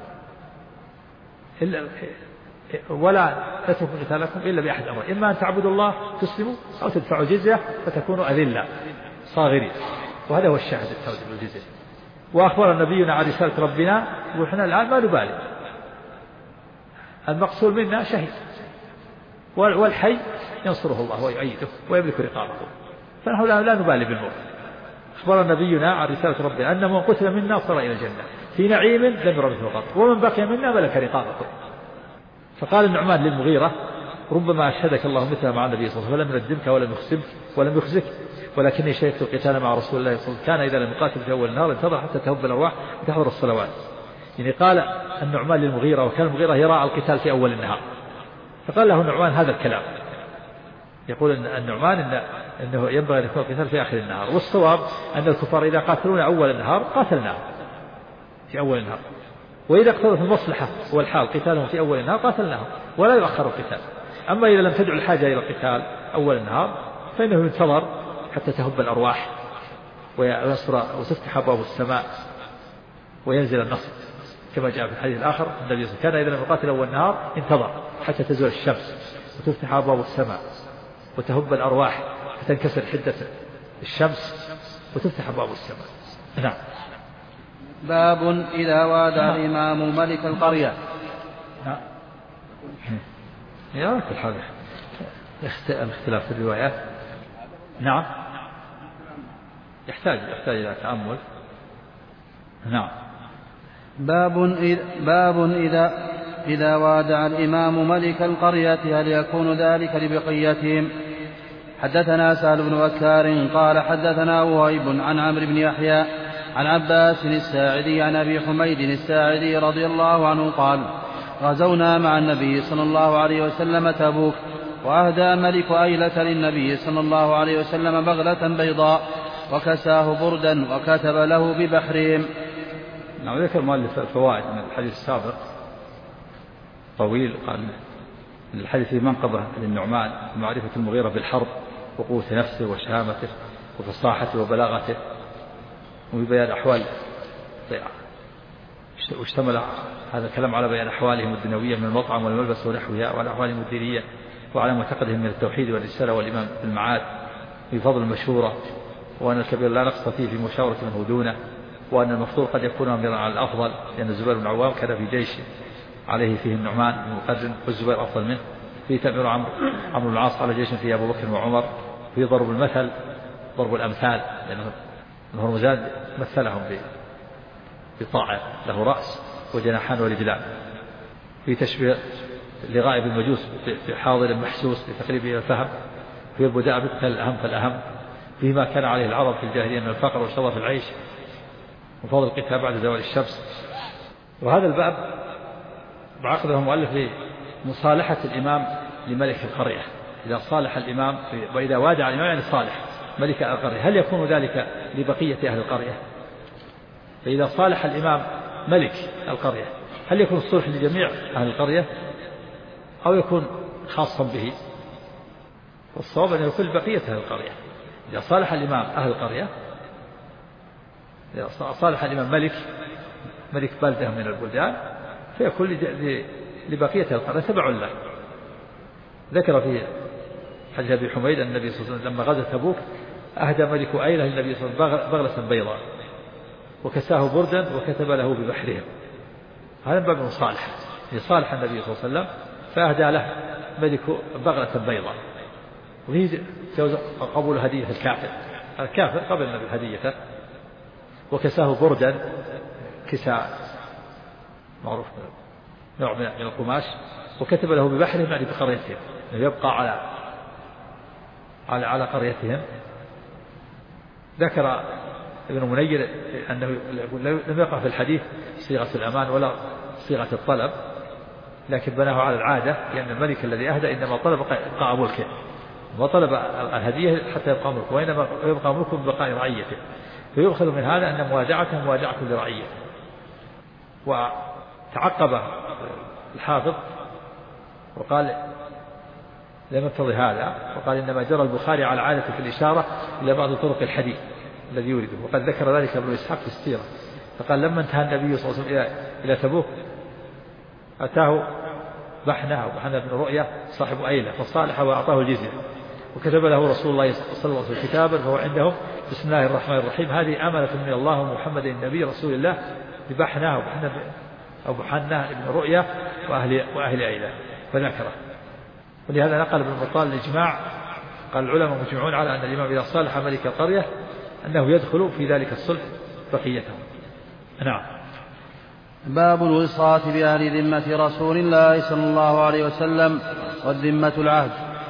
B: ولا تتركوا قتالكم إلا بأحد أمر، إما أن تعبدوا الله تسلموا أو تدفعوا جزية فتكونوا أذلة صاغرين، وهذا هو الشاهد التوجه بالجزية. وأخبر نبينا عن رسالة ربنا ونحن الآن ما نبالي، المقصود منا شهيد والحي ينصره الله ويؤيده ويملك رقابه، فنحن لا نبالي بالموت. أخبر نبينا عن رسالة ربنا أن من قتل منا صار إلى الجنة في نعيم لم ير مثله قط ومن بقي منا ملك رقابته. فقال النعمان للمغيرة ربما أشهدك الله مثل مع النبي صلى الله عليه وسلم فلم يردمك ولم يخزك ولكني شهدت القتال مع رسول الله صلى الله عليه وسلم كان إذا لم يقاتل في أول النهار انتظر حتى تهب الأرواح وتحضر الصلوات. يعني قال النعمان للمغيرة وكان المغيرة يرى القتال في أول النهار، فقال له النعمان هذا الكلام، يقول النعمان إنه ينبغي أن يكون القتال في آخر النهار، والصواب أن الكفار إذا قاتلون أول النهار قاتلناهم في أول النهار، وإذا اقتضت المصلحة والحال قتالهم في أول النهار قاتلناهم ولا يؤخر القتال. أما إذا لم تدع الحاجة إلى القتال أول النهار فإنه ينتظر حتى تهب الأرواح وتفتح أبواب السماء وينزل النصر، كما جاء في الحديث الآخر النبي صلى الله عليه وسلم كان إذا لم يقاتل أول النهار انتظر حتى تزول الشمس وتفتح أبواب السماء وتهب الأرواح فتنكسر حدة الشمس وتفتح أبواب السماء. نعم.
A: باب إذا وادع الإمام ملك القرية.
B: يا كل حاجة الاختلاف في الروايات. نعم يحتاج إلى تأمل. نعم.
A: باب إذا وادع الإمام ملك القرية هل يكون ذلك لبقيتهم؟ حدثنا سهل بن بكار قال حدثنا وهيب عن عمرو بن يحيى عن عباس الساعدي عن أبي حميد الساعدي رضي الله عنه قال غزونا مع النبي صلى الله عليه وسلم تبوك وأهدى ملك أيلة للنبي صلى الله عليه وسلم بغلة بيضاء وكساه بردا وكتب له ببحرهم.
B: نعم. ذكر مؤلف الفوائد من الحديث السابق طويل، قال الحديث في منقبة للنعمان معرفة المغيرة بالحرب وقوة نفسه وشهامته وفصاحته وبلاغته وبيان أحوال واشتمل هذا الكلام على بيان أحوالهم الدنيوية من المطعم والملبس ونحوها وعلى أحوالهم الدينية وعلى معتقدهم من التوحيد والرسالة والإيمان بالمعاد وفضل المشورة وأن الكبير لا نقص فيه في مشاورة من هو دونه، وأن المفضول قد يكون أميرا على الأفضل، لأن الزبير بن العوام كان في جيش عليه فيه النعمان بن مقرن والزبير أفضل منه، في تأمير عمرو بن العاص على جيش فيه أبو بكر وعمر، في ضرب المثل ضرب الأمثال، لأن هرمزان مثلهم بطاعة له رأس وجناحان ورجلان، في تشبيه لغائب المجوس بحاضر محسوس لتقريبه إلى الفهم، في البداء بقتل الأهم فالأهم، فيما كان عليه العرب في الجاهلية من الفقر وشرف العيش وفضل القتال بعد زوال الشمس. وهذا الباب بعقده المؤلف لمصالحة الإمام لملك القرية، إذا صالح الإمام وإذا وادع الإمام يعني صالح ملك القرية، هل يكون ذلك لبقية أهل القرية؟ فإذا صالح الإمام ملك القرية هل يكون الصلح لجميع أهل القرية أو يكون خاصا به؟ والصواب أن يكون لبقية أهل القرية. إذا صالح الإمام أهل القرية، إذا صالح الإمام ملك بلدة من البلدان، فيكون لبقية القرية تبع له. ذكر في حديث أبي حميد أن النبي صلى الله عليه وسلم لما غزا تبوك أهدى ملك أيلة للنبي صلى الله عليه وسلم بغلة بيضاء وكساه بردا وكتب له ببحرهم. هذا باب المصالحة، لصالح النبي صلى الله عليه وسلم فأهدى له ملك بغلة بيضاء، وهي قبول هدية الكافر قبل النبي هديته، وكساه بردا كساء معروف نوع من القماش، وكتب له ببحرهم يعني بقريتهم، يبقى على قريتهم. ذكر ابن منير أنه لم يقع في الحديث صيغة الأمان ولا صيغة الطلب، لكن بناه على العادة، لأن الملك الذي أهدى إنما طلب إبقاء ملكه، وطلب الهدية حتى يبقى ملكه، وإنما يبقى ملكه ببقاء رعيته، فيؤخذ من هذا أن موادعته موادعة لرعيته. وتعقب الحافظ وقال لم يقتضي هذا، وقال إنما جرى البخاري على عادة في الإشارة إلى بعض طرق الحديث الذي يورده، وقد ذكر ذلك ابن إسحاق في السيرة، فقال لما انتهى النبي صلى الله عليه وسلم إلى تبوك أتاه بحنة بن رؤية صاحب أيلة فصالح وأعطاه الجزية، وكتب له رسول الله صلى الله عليه وسلم كتابا فهو عنده بسم الله الرحمن الرحيم هذه أمانة من الله ومحمد النبي رسول الله ببحنة أو بحنة بن رؤية وأهل أيلة، فذكره. ولهذا نقل ابن بطال الإجماع، قال العلماء مجمعون على أن الإمام إذا صالح ملك القرية أنه يدخل في ذلك الصلح بقيته. نعم.
A: باب الوصاة بأهل ذمة رسول الله صلى الله عليه وسلم والذمة العهد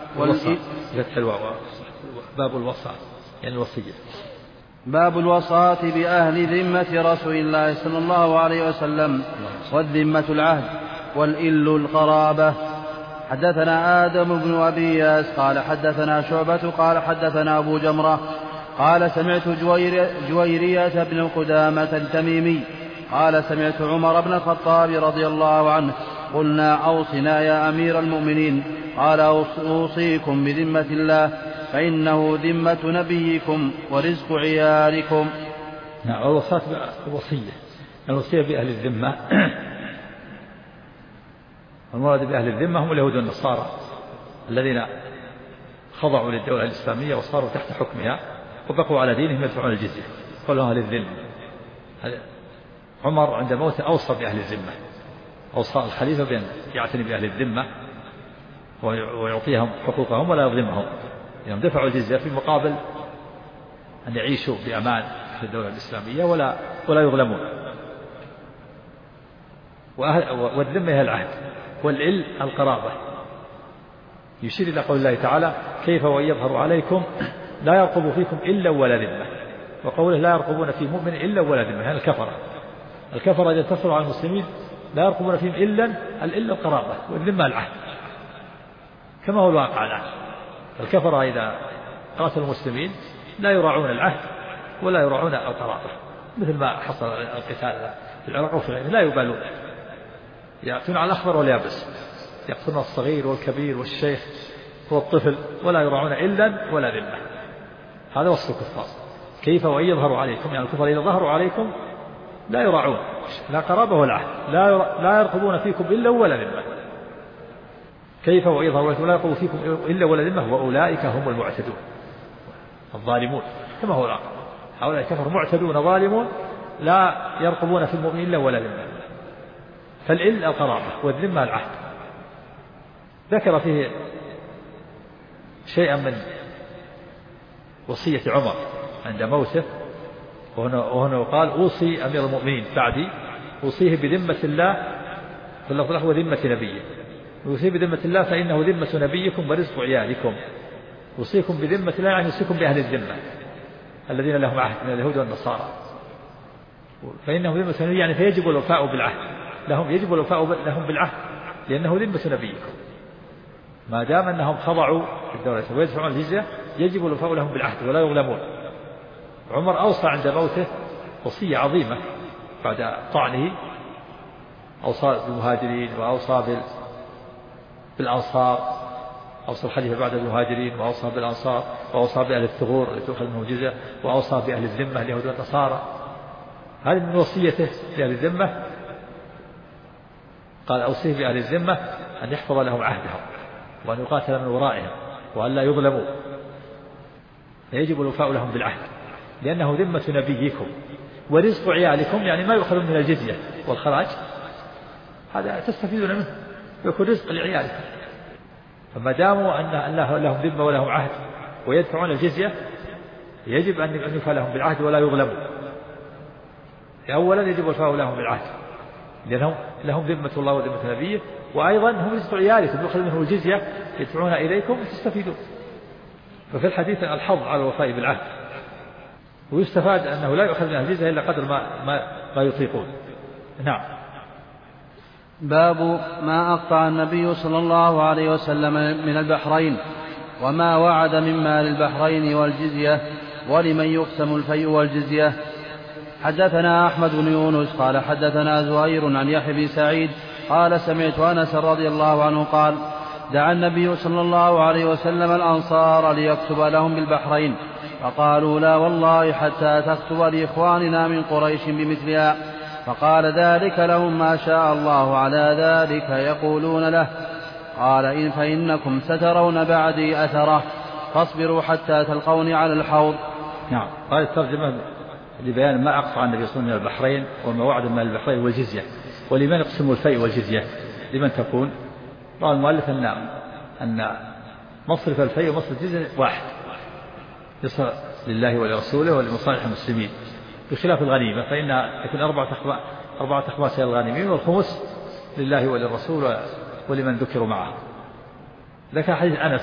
B: باب الوصاة يعني الوصية.
A: باب الوصاة بأهل ذمة رسول الله صلى الله عليه وسلم والذمة العهد والإل القرابة. حدثنا آدم بن أبي إياس قال حدثنا شعبة قال حدثنا أبو جمرة قال سمعت جويرية بن قدامة التميمي قال سمعت عمر بن الخطاب رضي الله عنه قلنا أوصنا يا أمير المؤمنين قال أوصيكم بذمة الله فإنه ذمة نبيكم ورزق عيالكم.
B: نعم. الوصاة الوصية بأهل الذمة. المراد بأهل الذمة هم اليهود والنصارى الذين خضعوا للدولة الإسلامية وصاروا تحت حكمها وبقوا على دينهم يدفعون الجزية، قالوا أهل الذمة. عمر عند موته أوصى بأهل الذمة، أوصى الخليفة بأن يعتني بأهل الذمة ويعطيهم حقوقهم ولا يظلمهم، يعني دفعوا الجزية في مقابل أن يعيشوا بأمان في الدولة الإسلامية ولا يظلمون. والذمة هي العهد، والإل القرابة، يشير إلى قول الله تعالى كيف وإن يظهروا عليكم لا يرقبوا فيكم إلا ولا ذمة، وقوله لا يرقبون في مؤمن إلا ولا ذمة، يعني الكفرة إذا انتصروا على المسلمين لا يرقبون فيهم إلا القرابة، والذمة العهد كما هو الواقع الآن. الكفرة إذا قاتلوا المسلمين لا يراعون العهد ولا يراعون القرابة، مثل ما حصل القتال في العراق وفي غيره، لا يبالون، يأتون على الأخضر واليابس، يقتلون الصغير والكبير والشيخ والطفل ولا يراعون إلا ولا ذمة. هذا وصف الكفار. كيف وإن يظهروا عليكم، يعني الكفار إذا ظهروا عليكم لا يراعون لا قرابة ولا عهد، لا يرقبون فيكم إلا ولا ذمة. كيف وإن يظهروا عليكم لا يرقبوا فيكم إلا ولا ذمة وأولئك هم المعتدون الظالمون. كما هو الواقع. هؤلاء كفر معتدون ظالمون لا يرقبون في المؤمن إلا ولا ذمة. فالإل القرابة والذمة العهد. ذكر فيه شيئا من وصية عمر عند موته، وهنا قال أوصي أمير المؤمنين بعدي أوصيه بذمة الله وذمة نبيه. يوصي بذمة الله فإنه ذمة نبيكم ورزق عيالكم. يوصيكم بذمة الله يعني يوصيكم بأهل الذمة الذين لهم عهد من اليهود والنصارى، فإنه ذمة نبي يعني فيجب الوفاء بالعهد لهم، يجب الوفاء لهم بالعهد لأنه ذمة نبيكم. ما دام أنهم خضعوا الدولة ويدفعون الجزية يجب الوفاء لهم بالعهد ولا يظلمون. عمر أوصى عند موته وصية عظيمة بعد طعنه، أوصى بالمهاجرين وأوصى بالأنصار، أوصى الخليفة بعد المهاجرين وأوصى بالأنصار وأوصى بأهل الثغور التي تؤخذ منهم الجزية وأوصى بأهل الذمة اليهود والنصارى. هذه من وصيته لأهل الذمة. قال أوصيه بأهل الذمة أن يحفظ لهم عهدهم وأن يقاتل من ورائهم وأن لا يظلموا، فيجب الوفاء لهم بالعهد لأنه ذمة نبيكم ورزق عيالكم، يعني ما يؤخذ من الجزية والخراج هذا تستفيدون منه يكون رزق لعيالكم. فما داموا أن لهم ذمة ولهم عهد ويدفعون الجزية يجب أن يوفى لهم بالعهد ولا يظلموا. أولا يجب الوفاء لهم بالعهد لأنهم لهم ذمة الله وذمة نبيه، وأيضا هم رزق عيالكم يؤخذ منه الجزية يدفعون إليكم وتستفيدون. ففي الحديث الحظ على الوفاء بالعهد، ويستفاد أنه لا يؤخذ من الجزية إلا قدر ما يطيقون. نعم.
A: باب ما أقطع النبي صلى الله عليه وسلم من البحرين وما وعد من مال البحرين والجزية ولمن يقسم الفيء والجزية. حدثنا أحمد بن يونس قال حدثنا زهير عن يحيى بن سعيد قال سمعت أنس رضي الله عنه قال دعا النبي صلى الله عليه وسلم الأنصار ليكتب لهم بالبحرين فقالوا لا والله حتى تكتب لإخواننا من قريش بمثلها، فقال ذلك لهم ما شاء الله على ذلك يقولون له. قال إن فإنكم سترون بعدي أثره فاصبروا حتى تلقوني على الحوض.
B: نعم. قال الترجمة لبيان ما أقطع النبي صلى الله عليه وسلم من البحرين وما وعد من البحرين والجزية ولمن يقسم الفيء والجزية لمن تكون. قال المؤلف أن مصرف الفيء ومصرف الجزية واحد يصل لله ولرسوله ولمصالح المسلمين، بخلاف الغنيمة فإنها يكون 4 أخماس للغانمين والخمس لله وللرسول ولمن ذكروا معه. ذكر حديث أنس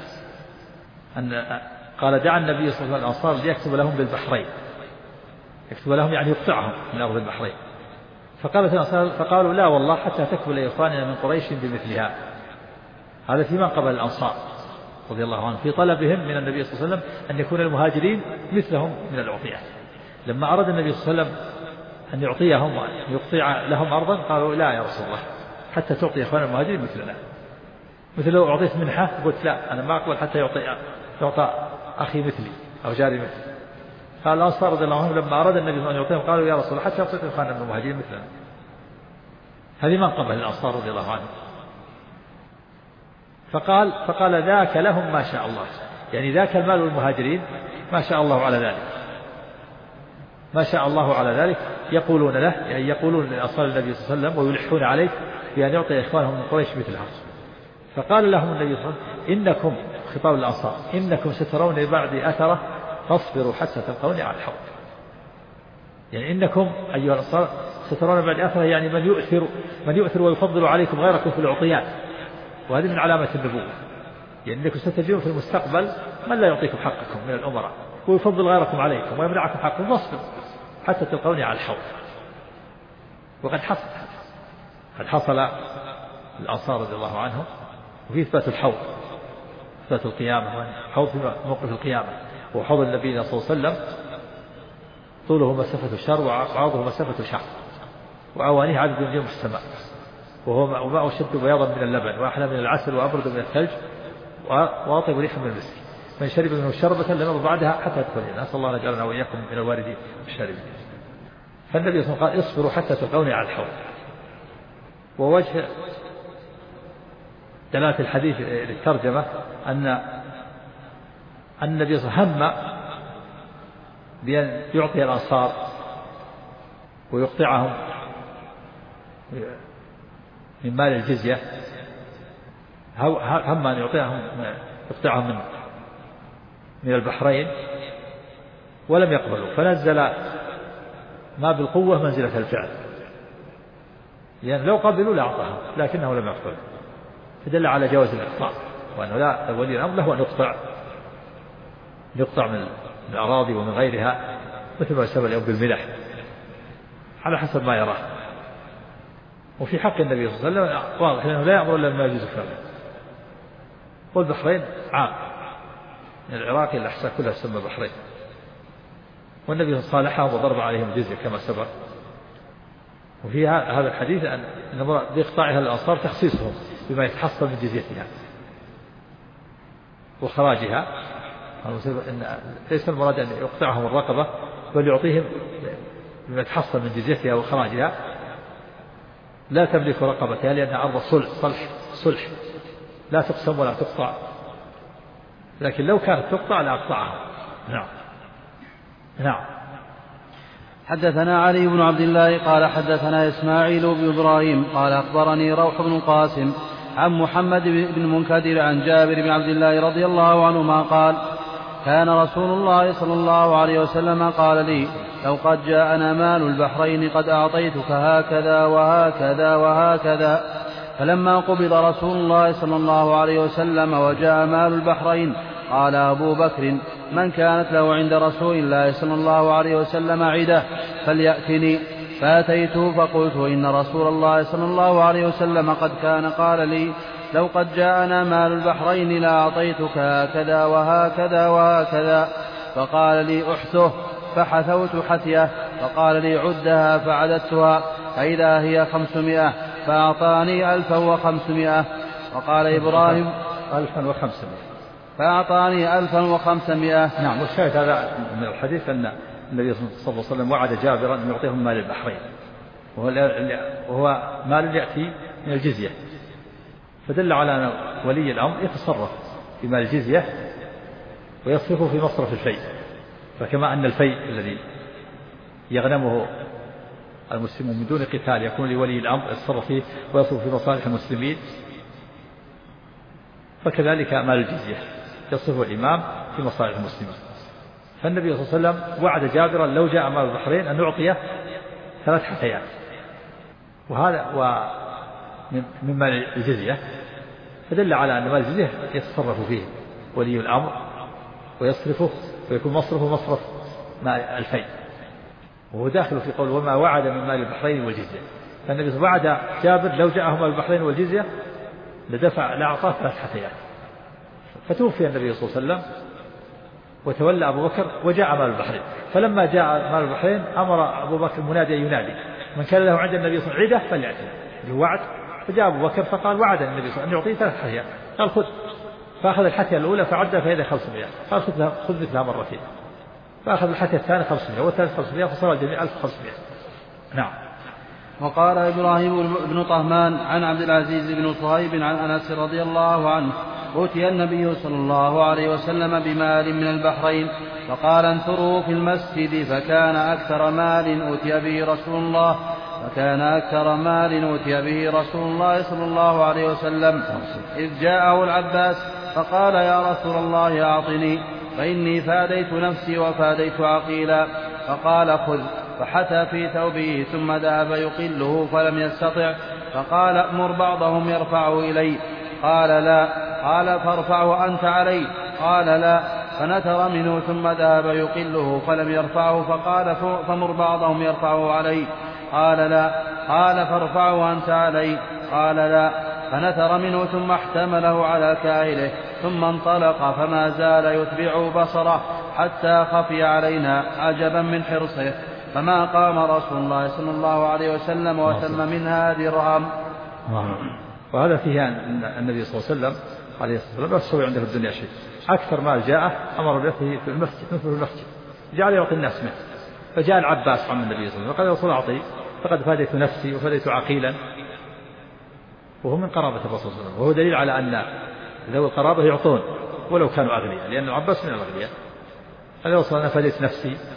B: أن قال دعا النبي صلى الله عليه وسلم الأنصار ليكتب لهم بالبحرين، يكتب لهم يعني يقطعهم من أرض البحرين. فقالوا لا والله حتى تكتب لإخواننا من قريش بمثلها. هذا في من قبل الأنصار رضي الله عنهم في طلبهم من النبي صلى الله عليه وسلم أن يكون المهاجرين مثلهم من العطية. لما أراد النبي صلى الله عليه وسلم أن يعطيهم وأن يقطع لهم أرضا قالوا لا يا رسول الله حتى تعطي إخواننا المهاجرين مثلنا. مثل لو أعطيت منحة قلت لا أنا ما أقبل حتى يعطى أخي مثلي أو جاري مثلي. قال الأنصار رضي الله عنهم لما أراد النبي أن يعطيهم قالوا يا رسول الله حتى يعطي إخواننا المهاجرين مثلنا. هذه من قبل الأنصار رضي الله عنهم. فقال ذاك لهم ما شاء الله، يعني ذاك المال المهاجرين ما شاء الله على ذلك، ما شاء الله على ذلك يقولون له، يعني يقولون لأنصار النبي صلى الله عليه وسلم ويلحون عليه بأن يعطي إخوانهم من قريش مثلها. فقال لهم النبي صلى الله عليه وسلم إنكم، خطاب الأنصار، إنكم سترون بعدي أثره فاصبروا حتى تلقوني على الحوض. يعني إنكم أيها الأنصار سترون بعدي أثره، يعني من يؤثر ويفضل عليكم غيركم في العطيات، وهذه من علامة النبوة. يعني إنكم ستجدون في المستقبل من لا يعطيكم حقكم من الأمراء ويفضل غيركم عليكم ويمنعكم حقكم، فاصبروا حتى تلقوني على الحوض. وقد حصل الأنصار رضي الله عنهم وفي إثبات الحوض، إثبات القيامة، حوض في موقف القيامة. وحوض النبي صلى الله عليه وسلم طوله مسافة الشهر وعرضه مسافة الشهر، وأوانيه عدد نجوم السماء، وهو ماء شد بياضا من اللبن وأحلى من العسل وأبرد من الثلج وأطيب ريحا من المسك، من شرب منه شربة لم يضر بعدها حتى تدخل. نسأل الله أن يجعلنا وإياكم من الواردين والشاربين. فالنبي صلى الله عليه وسلم قال اصبروا حتى تلقوني على الحوض. ووجه دلالة الحديث للترجمة أن النبي صلى الله عليه وسلم هم بأن يعطي الأنصار ويقطعهم من مال الجزية، هم أن يقطعهم من البحرين، ولم يقبلوا، فنزل ما بالقوة منزلة الفعل، لأن لو قبلوا لأعطاهم لكنه لم يقبل، فدل على جواز الإقطاع، وأنه لا ولي الأمر له أن يقطع من الأراضي ومن غيرها، مثل ما سبب اليوم بالملح على حسب ما يراه. وفي حق النبي صلى الله عليه وسلم واضح أنه لا يأمر إلا بما يجوز فعله. والبحرين عام من العراق إلى الأحساء كلها تسمى بحرين، والنبي صالحهم وضرب عليهم الجزية كما سبق. وفي هذا الحديث أن بإقطاعها الأنصار تخصيصهم بما يتحصل من جزيتها وخراجها، ليس المراد أن يقطعهم الرقبة، بل يعطيهم بما يتحصل من جزيتها وخراجها. لا تملك رقبتها لأنها أرض صلح لا تقسم ولا تقطع، لكن لو كانت تقطع لأقطعها. نعم.
A: حدثنا علي بن عبد الله قال حدثنا إسماعيل بن إبراهيم قال أخبرني روح بن القاسم عن محمد بن المنكدر عن جابر بن عبد الله رضي الله عنهما قال كان رسول الله صلى الله عليه وسلم قال لي لو قد جاءنا مال البحرين قد أعطيتك هكذا وهكذا وهكذا. فلما قبض رسول الله صلى الله عليه وسلم وجاء مال البحرين قال أبو بكر من كانت له عند رسول الله صلى الله عليه وسلم عدة فليأتني. فأتيته فقلت إن رسول الله صلى الله عليه وسلم قد كان قال لي لو قد جاءنا مال البحرين لأعطيتك هكذا وهكذا وهكذا. فقال لي احثه، فحثوت حثيه، فقال لي عدها، فعددتها فإذا هي 500، فأعطاني 1500. وقال إبراهيم
B: 1500
A: فأعطاني 1500.
B: نعم. والشاهد هذا من الحديث أن النبي صلى الله عليه وسلم وعد جابرا أن يعطيهم مال البحرين، وهو مال يأتي من الجزية، فدل على أن ولي الأمر يتصرف في مال الجزية ويصرفه في مصرف الفيء. فكما أن الفيء الذي يغنمه المسلمون من دون قتال يكون لولي الأمر يتصرف فيه ويصرف في مصالح المسلمين، فكذلك مال الجزية يصرفه الإمام في مصالح المسلمين. فالنبي صلى الله عليه وسلم وعد جابرا لو جاء مال البحرين أن نعطيه 3 حثيات، وهذا من مال الجزية، فدل على أن مال الجزية يتصرف فيه ولي الأمر ويصرفه، ويكون مصرفه مصرف مال الفيء، وهو داخل في قول وما وعد من مال البحرين والجزية. فالنبي صلى الله عليه وسلم وعد جابر لو جاءه مال البحرين والجزية لأعطاه 3 حثيات. فتوفي النبي صلى الله عليه وسلم وتولى أبو بكر وجاء مال البحرين. فلما جاء مال البحرين أمر أبو بكر منادي ينادي من كان له عند النبي صلى الله عليه وسلم عدة فليأتي الوعد. فجاء أبو بكر فقال وعد النبي صلى الله عليه وسلم أن يعطيه 3 حثيات. قال خذ، فأخذ الحثية الأولى فعدها فإذا 500، قال خذ مثلها مرتين، فأخذ الحثية الثانية 500 والثالث 500 فصار الجميع 1500. نعم.
A: وقال إبراهيم بن طهمان عن عبد العزيز بن صهيب عن أنس رضي الله عنه أوتي النبي صلى الله عليه وسلم بمال من البحرين فقال انثروا في المسجد، فكان أكثر مال أوتي به رسول الله صلى الله عليه وسلم إذ جاءه العباس فقال يا رسول الله أعطني فإني فاديت نفسي وفاديت عقيلا. فقال خذ، فحثى في ثوبه ثم ذهب يقله فلم يستطع، فقال أمر بعضهم يرفعه إلي. قال لا. قال فارفعه أنت علي. قال لا. فنثر منه ثم ذهب يقله فلم يرفعه، فقال فمر بعضهم يرفعه علي. قال لا. قال فارفعه أنت علي. قال لا. فنثر منه ثم احتمله على كاهله ثم انطلق، فما زال يتبع بصره حتى خفي علينا عجبا من حرصه، فما قام رسول الله صلى الله عليه وسلم وتم منها درهم.
B: وهذا فيه أن النبي صلى الله عليه وسلم لا تسوي عنده في الدنيا شيء. أكثر مال جاءه أمر به في المسجد، مثل المسجد جعل يعطي الناس منه. فجاء العباس عم النبي صلى الله عليه وسلم وقال رسول أعطي، فقد فاديت نفسي وفاديت عقيلا، وهو من قرابة الرسول صلى الله عليه وسلم، وهو دليل على أن ذوي القرابة يعطون ولو كانوا أغنياء، لأن العباس من الأغنياء. قال يا رسول الله أنا فاديت نفسي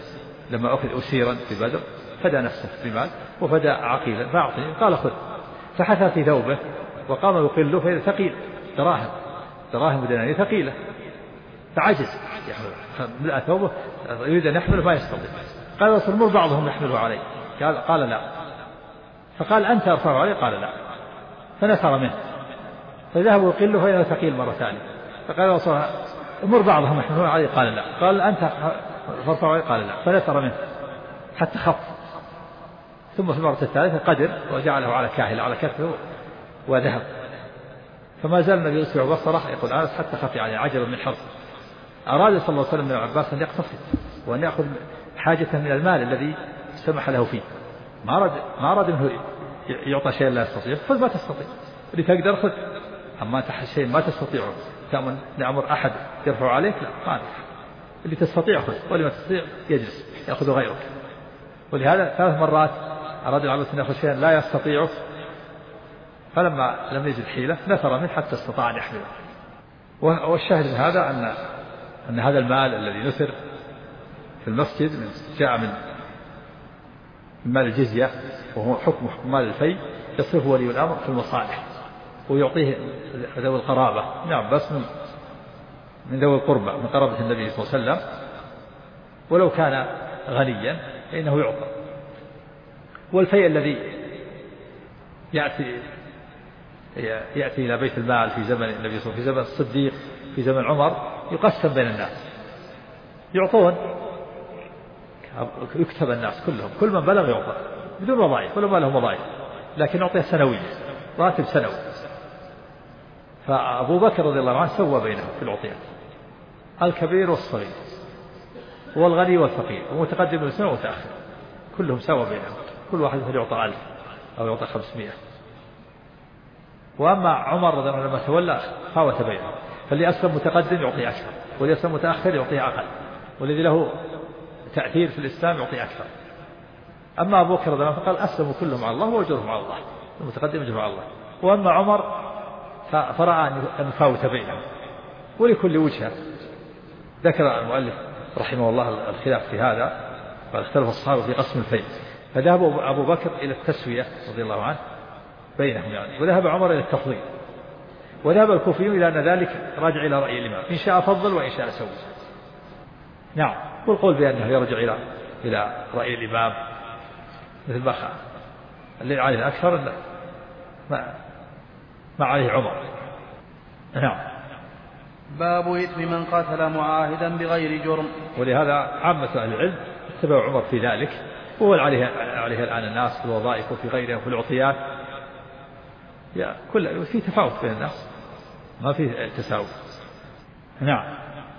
B: لما أخذ أسيرا في بدر فدى نفسه بمال وفدى عقيلا فأعطني، قال خذ، فحثى في ثوبه وقام يقله فإذا ثقيل، دراهم ودنانير ثقيلة، فعجز يحمله، ملأ ثوبه يريد أن يحمله ما يستطيع. قال رسول مر بعضهم يحمله عليه، قال لا، فقال أنت أرفعه عليه، قال لا، فنثر منه، فذهبوا يقله فإنه ثقيل مرة ثانية، فقال رسول مر بعضهم يحمله عليه، قال لا، قال أنت فارفعه عليه، قال لا، فنثر منه حتى خف، ثم في المرة الثالثة قدر وجعله على كاهل على كتفه وذهب، فما زال النبي يسمع بصره يقول أنس حتى خفي عليه عجبا من حرصه. أراد صلى الله عليه وسلم من عباس أن يقتصد وأن يأخذ حاجته من المال الذي سمح له فيه، ما أراد منه يعطى شيء لا يستطيع، خذ ما تستطيع، اللي تقدر خذ، أما أنت شيء ما تستطيعه تأمن لأمر أحد يرفع عليك، لا، ما اللي تستطيع خذ، واللي ما تستطيع يجلس يأخذ غيرك. ولهذا 3 مرات أراد العباس أن يأخذ شيئا لا يستطيعه، فلما لم يجد حيلة نثر منه حتى استطاع أن يحمله. والشاهد من هذا أن هذا المال الذي نثر في المسجد جاء من مال الجزية، وهو حكم مال الفي، يصرفه ولي الأمر في المصالح ويعطيه ذوي القرابة، نعم، بس من ذوي القربى من قرابة النبي صلى الله عليه وسلم، ولو كان غنيا فإنه يعطى. والفيء الذي يأتي إلى بيت المال في زمن النبي صلى الله عليه وسلم، في زمن الصديق، في زمن عمر، يقسم بين الناس، يعطون، يكتب الناس كلهم، كل من بلغ يعطى بدون وظائف، ولا ما له وظائف، لكن يعطيه سنويا، راتب سنوي. فأبو بكر رضي الله عنه سوى بينهم في العطيات، الكبير والصغير والغني والفقير ومتقدم بالسنة ومتأخر، كلهم سوى بينهم، كل واحد يعطى 1000 أو يعطى 500. وأما عمر رضي الله عنه لما تولى فاوت بينهم، فاللي أسلم متقدم يعطي أكثر، واللي أسلم متأخر يعطيه أقل، والذي له تأثير في الإسلام يعطي أكثر. أما أبو بكر رضي الله عنه فقال أسلموا كلهم على الله وأجرهم على الله، المتقدم أجرهم على الله. وأما عمر فرأى أن فاوت بينهم، ولكل وجهة. ذكر المؤلف رحمه الله الخلاف في هذا، قال اختلف الصحابة في قسم الفيء، فذهب أبو بكر إلى التسوية رضي الله عنه بينهم يعني، وذهب عمر إلى التفضيل، وذهب الكوفيون إلى أن ذلك راجع إلى رأي الإمام، إن شاء فضل وإن شاء سوى. نعم، والقول بأنه يرجع إلى رأي الإمام مثل ما اللي عليه أكثر ما عليه عمر. نعم.
A: باب إثم من قتل معاهدا بغير جرم.
B: ولهذا عامة أهل العلم اتبعوا عمر في ذلك، وهو عليه الآن الناس في الوظائف وفي غيرها وفي العطيات، كل في تفاوت بين الناس، ما في تساوي. نعم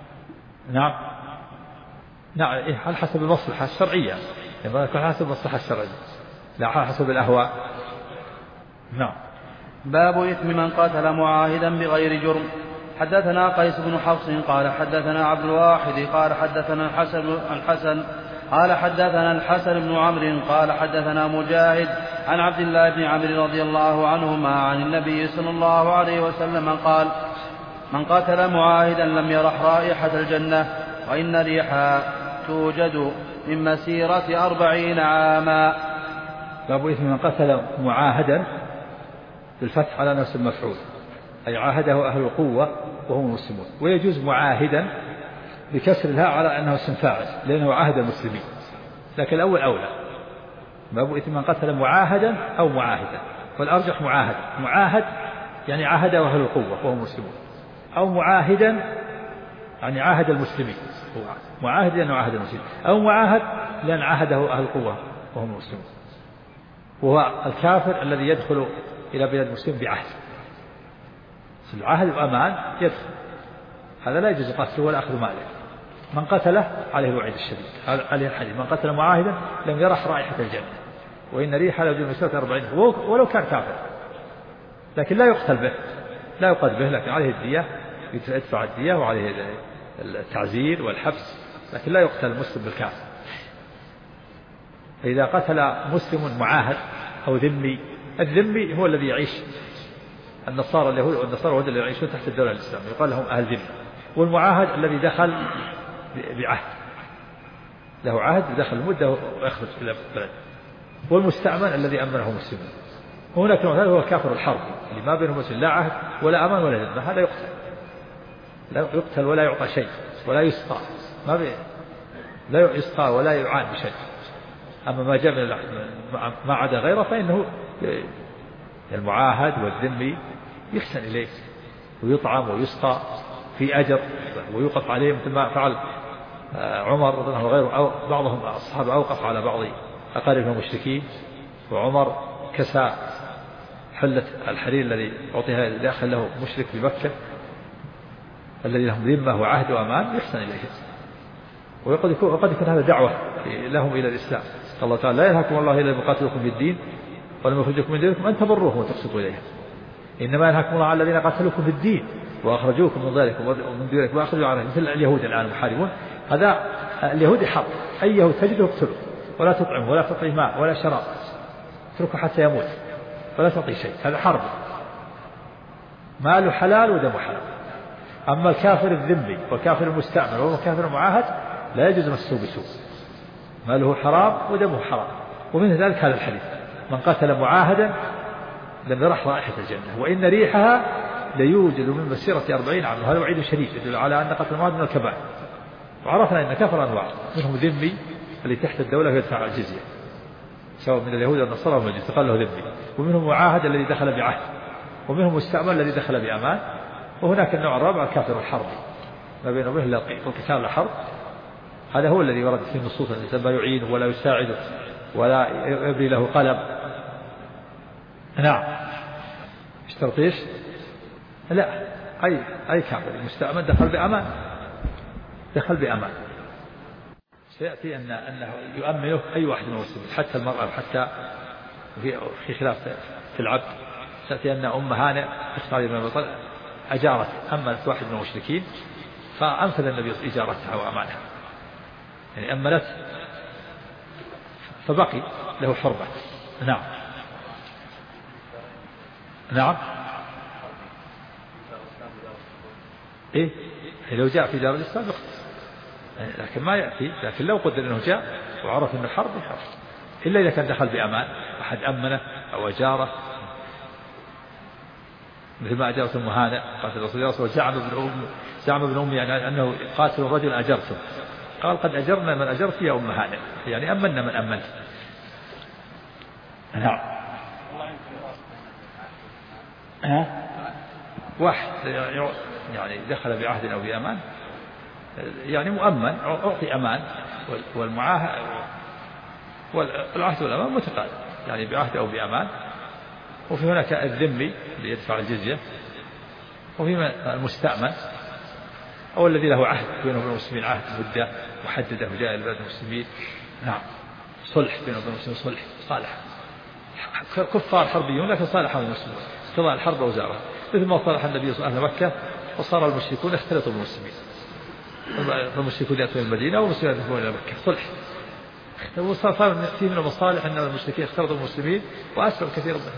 B: على حسب المصلحة الشرعية، يعني على حسب المصلحة الشرعية لا على حسب الأهواء. نعم.
A: باب إثم من قتل معاهدا بغير جرم. حدثنا قيس بن حفص قال حدثنا عبد الواحد قال حدثنا الحسن قال حدثنا الحسن بن عمرو قال حدثنا مجاهد عن عبد الله بن عمرو رضي الله عنهما عن النبي صلى الله عليه وسلم قال: من قتل معاهدا لم يرح رائحة الجنة، وإن ريحها توجد من مسيرة 40 عاما.
B: باب إثم من قتل معاهدا بالفتح على نفس المفعول، أي عاهده أهل القوة وهم المسلمون، ويجوز معاهدا بكسر الهاء على أنه اسم فاعل لأنه عاهد المسلمين، لكن الأول أولى. باب إثم من قتل معاهدا أو معاهدا، والأرجح معاهد يعني عاهده أهل القوة وهم المسلمون، أو معاهدا يعني عاهد المسلمين، معاهد لأنه عاهد المسلمين، أو معاهد لأن عاهده أهل القوة وهم المسلمون، وهو الكافر الذي يدخل إلى بلاد المسلمين بعهد، العهد وأمان يدخل، هذا لا يجوز قتله ولا أخذ ماله. من قتله عليه الوعيد الشديد، عليه الحديث: من قتل معاهدا لم يرح رائحة الجنة، وإن ريحها لو مسيرة 40 ولو كان كافر، لكن لا يقتل به، لا يقتل به، لكن عليه الدية، يدفع الدية وعليه التعزير والحبس، لكن لا يقتل المسلم بالكافر. فإذا قتل مسلم معاهد أو ذمي، الذمي هو الذي يعيش، النصارى اليهود والنصارى الذين يعيشون تحت الدولة الإسلامية يقال لهم أهل ذمة، والمعاهد الذي دخل بعهد له عهد دخل المدة ويخرج إلى بلد. والمستأمن الذي أمنه المسلمون. وهناك نوع ثالث هو الكافر الحرب اللي ما بينهم لا عهد ولا أمان ولا ذمة، هذا يقتل، لا يقتل ولا يعطى شيء ولا يسقى، لا يسقى ولا يعان بشيء. أما ما جاء ما عدا غيره فإنه المعاهد والذمي يحسن إليه ويطعم ويسقى في أجر ويوقف عليه، مثل ما فعل عمر رضي الله عنه وغيره، أو بعضهم الصحابة أوقف على بعض أقاربهم المشركين، وعمر كسى حلة الحرير الذي أعطيها داخل له مشرك بمكة الذي لهم ذمة وعهد وأمان يحسن إليه. وقد يكون هذا دعوة لهم إلى الإسلام. الله تعالى لا ينهاكم الله إلا بقاتلكم في الدين ولم يخرجكم من دينكم أن تبروهم وتقسطوا إليهم، إنما ينهاكم الله على الذين قاتلوكم في الدين وأخرجوكم من ذلك ومن دينكم وأخرجوا عنهم، مثل اليهود الآن المحاربون. هذا اليهود حرب، أي يهود تجده اقتله ولا تطعم ولا تعطيه ماء ولا شراب، اتركه حتى يموت ولا تعطيه شيء، هذا حرب، ماله حلال ودمه حلال. أما الكافر الذمي والكافر المستعمر والكافر المعاهد لا يجوز مسه بسوء، ماله حرام ودمه حرام. ومن ذلك هذا الحديث: من قتل معاهدا لم يرح رائحة الجنة وإن ريحها ليوجد من مسيرة 40 عام. وهذا وعيد شديد يدل على أن قتل المعاهد من الكبائر. وعرفنا أن كفر أنواع، منهم ذمي اللي تحت الدولة يدفع الجزية سواء من اليهود والنصارى والمجوس قال له ذمي، ومنهم معاهد الذي دخل بعهد، ومنهم مستعمر الذي دخل بأمان. وهناك النوع الرابع الكافر الحربي ما بينه وبين القتال الحرب، هذا هو الذي ورد في النصوص الإنسان لا يعينه ولا يساعده ولا يبري له قلم. نعم، اشترط ايش؟ لا، أي كافر المستأمن دخل بأمان. سيأتي أنه يؤمنه أي واحد من المسلمين حتى المرأة، حتى في خلاف في العبد. سيأتي أن أم هانئ اختار بن أبي طلحة أجارت أمنت واحد من المشركين فأنفذ النبي إجارتها وأمانها، يعني أمنت فبقي له حرمة. نعم إيه لو جاء في دار الإسلام لكن ما يأتي، لكن لو قدر أنه جاء وعرف أنه حرب إلا إذا كان دخل بأمان أحد أمنه أو أجاره، مثل ما أجرت أم هانئ قاتل رسول الله زعم ابن أمي يعني أنه قاتل رجل أجرته، قال قد أجرنا من أجرت يا أم هانئ، يعني أمنا من أمنت. نعم واحد يعني دخل بعهد أو بأمان يعني مؤمن أعطي أمان، والمعاهد والعهد والأمان متقارب يعني بعهد أو بأمان. وفي هناك الذمي اللي يدفع الجزية، وفي المستأمن أو الذي له عهد بينه وبين المسلمين، عهد مدة محددة وجاء إلى بلاد المسلمين. نعم صلح بينه وبين المسلمين، صلح صالح، كفار حربيون لكن صالح المسلمين قضاء الحرب وزارها، مثل ما صالح النبي صلى الله عليه وسلم مكة وصار المشركون اختلطوا بالمسلمين، فالمشركون يأتون المدينة والمسلمين يذهبون إلى مكة، صلح. وصار فيه من المصالح أن المشركين اختلطوا بالمسلمين وأسلم كثير منهم.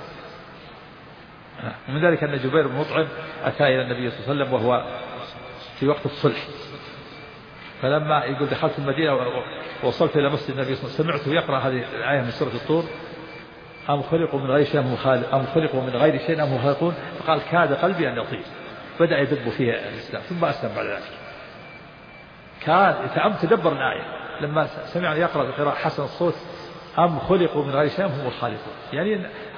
B: ومن ذلك أن جبير بن مطعم أتى إلى النبي صلى الله عليه وسلم وهو في وقت الصلح، فلما يقول دخلت المدينة ووصلت إلى مسجد النبي صلى الله عليه وسلم سمعته يقرأ هذه الآية من سورة الطور: أم خلقوا من غير شيء أم خلقون، فقال كاد قلبي أن يطير، بدأ يدب فيها الإسلام ثم أسلم بعد ذلك. كان تدبر الآية لما سمع يقرأ بقراءة حسن الصوت: أم خلقوا من غير شيء هم الخالقون، يعني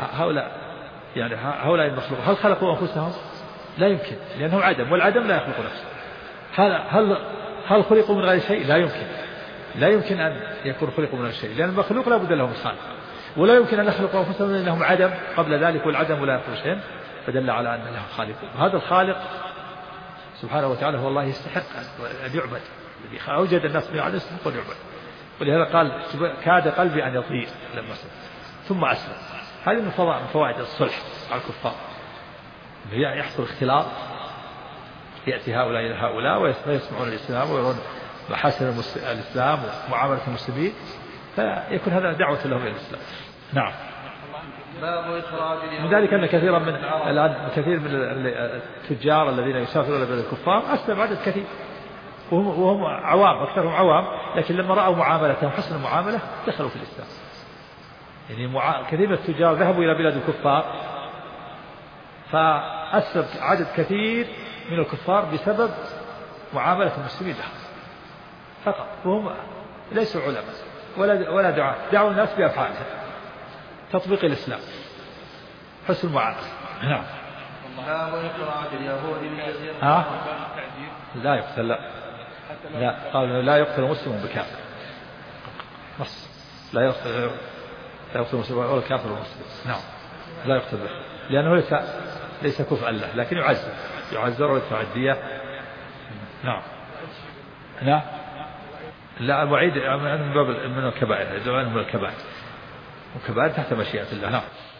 B: هؤلاء المخلوق هل خلقوا أنفسهم؟ لا يمكن، لأنهم عدم، والعدم لا يخلق نفسه. هل خلقوا من غير شيء؟ لا يمكن أن يكون خلقوا من غير شيء، لأن المخلوق لا بد له من خالق، ولا يمكن أن يخلقوا أنفسهم لأنهم عدم قبل ذلك، والعدم لا يخلق شيء، فدل على أن لهم خالق. وهذا الخالق سبحانه وتعالى هو الله يستحق أن يعبد، الذي أوجد الناس من عدم يستحق أن يعبد. ولهذا قال كاد قلبي أن يطير لما أسلم ثم أسلم. هذه من فوائد الصلح على الكفار، يحصل اختلاط، يأتي هؤلاء إلى هؤلاء ويسمعون الإسلام ويرون محاسن الإسلام ومعاملة المسلمين، فيكون هذا دعوة لهم إلى الإسلام. نعم. من ذلك أن كثير من التجار الذين يسافرون إلى بلاد الكفار أسلم عدد كثير، وهم عوام، أكثرهم عوام، لكن لما رأوا معاملتهم حسن المعاملة دخلوا في الإسلام. يعني كثير من التجار ذهبوا إلى بلاد الكفار فأسلم عدد كثير من الكفار بسبب معاملة المسلمين لهم فقط، وهم ليسوا علماء ولا دعوا الناس بأفعالهم، تطبيق الإسلام، حسن المعاملة. نعم. لا يقتل، لا قال لا يقتل مسلم بكافر، نص لا يقتل مسلم ولا كافر ومسلم. نعم لا يقتل به لأنه ليس كفءا له، لكن يعذر ويدفع الدية. نعم. نعم. لا وعيد من باب من الكبائر، من الكبائر وكبائر تحت مشيئة الله. نعم.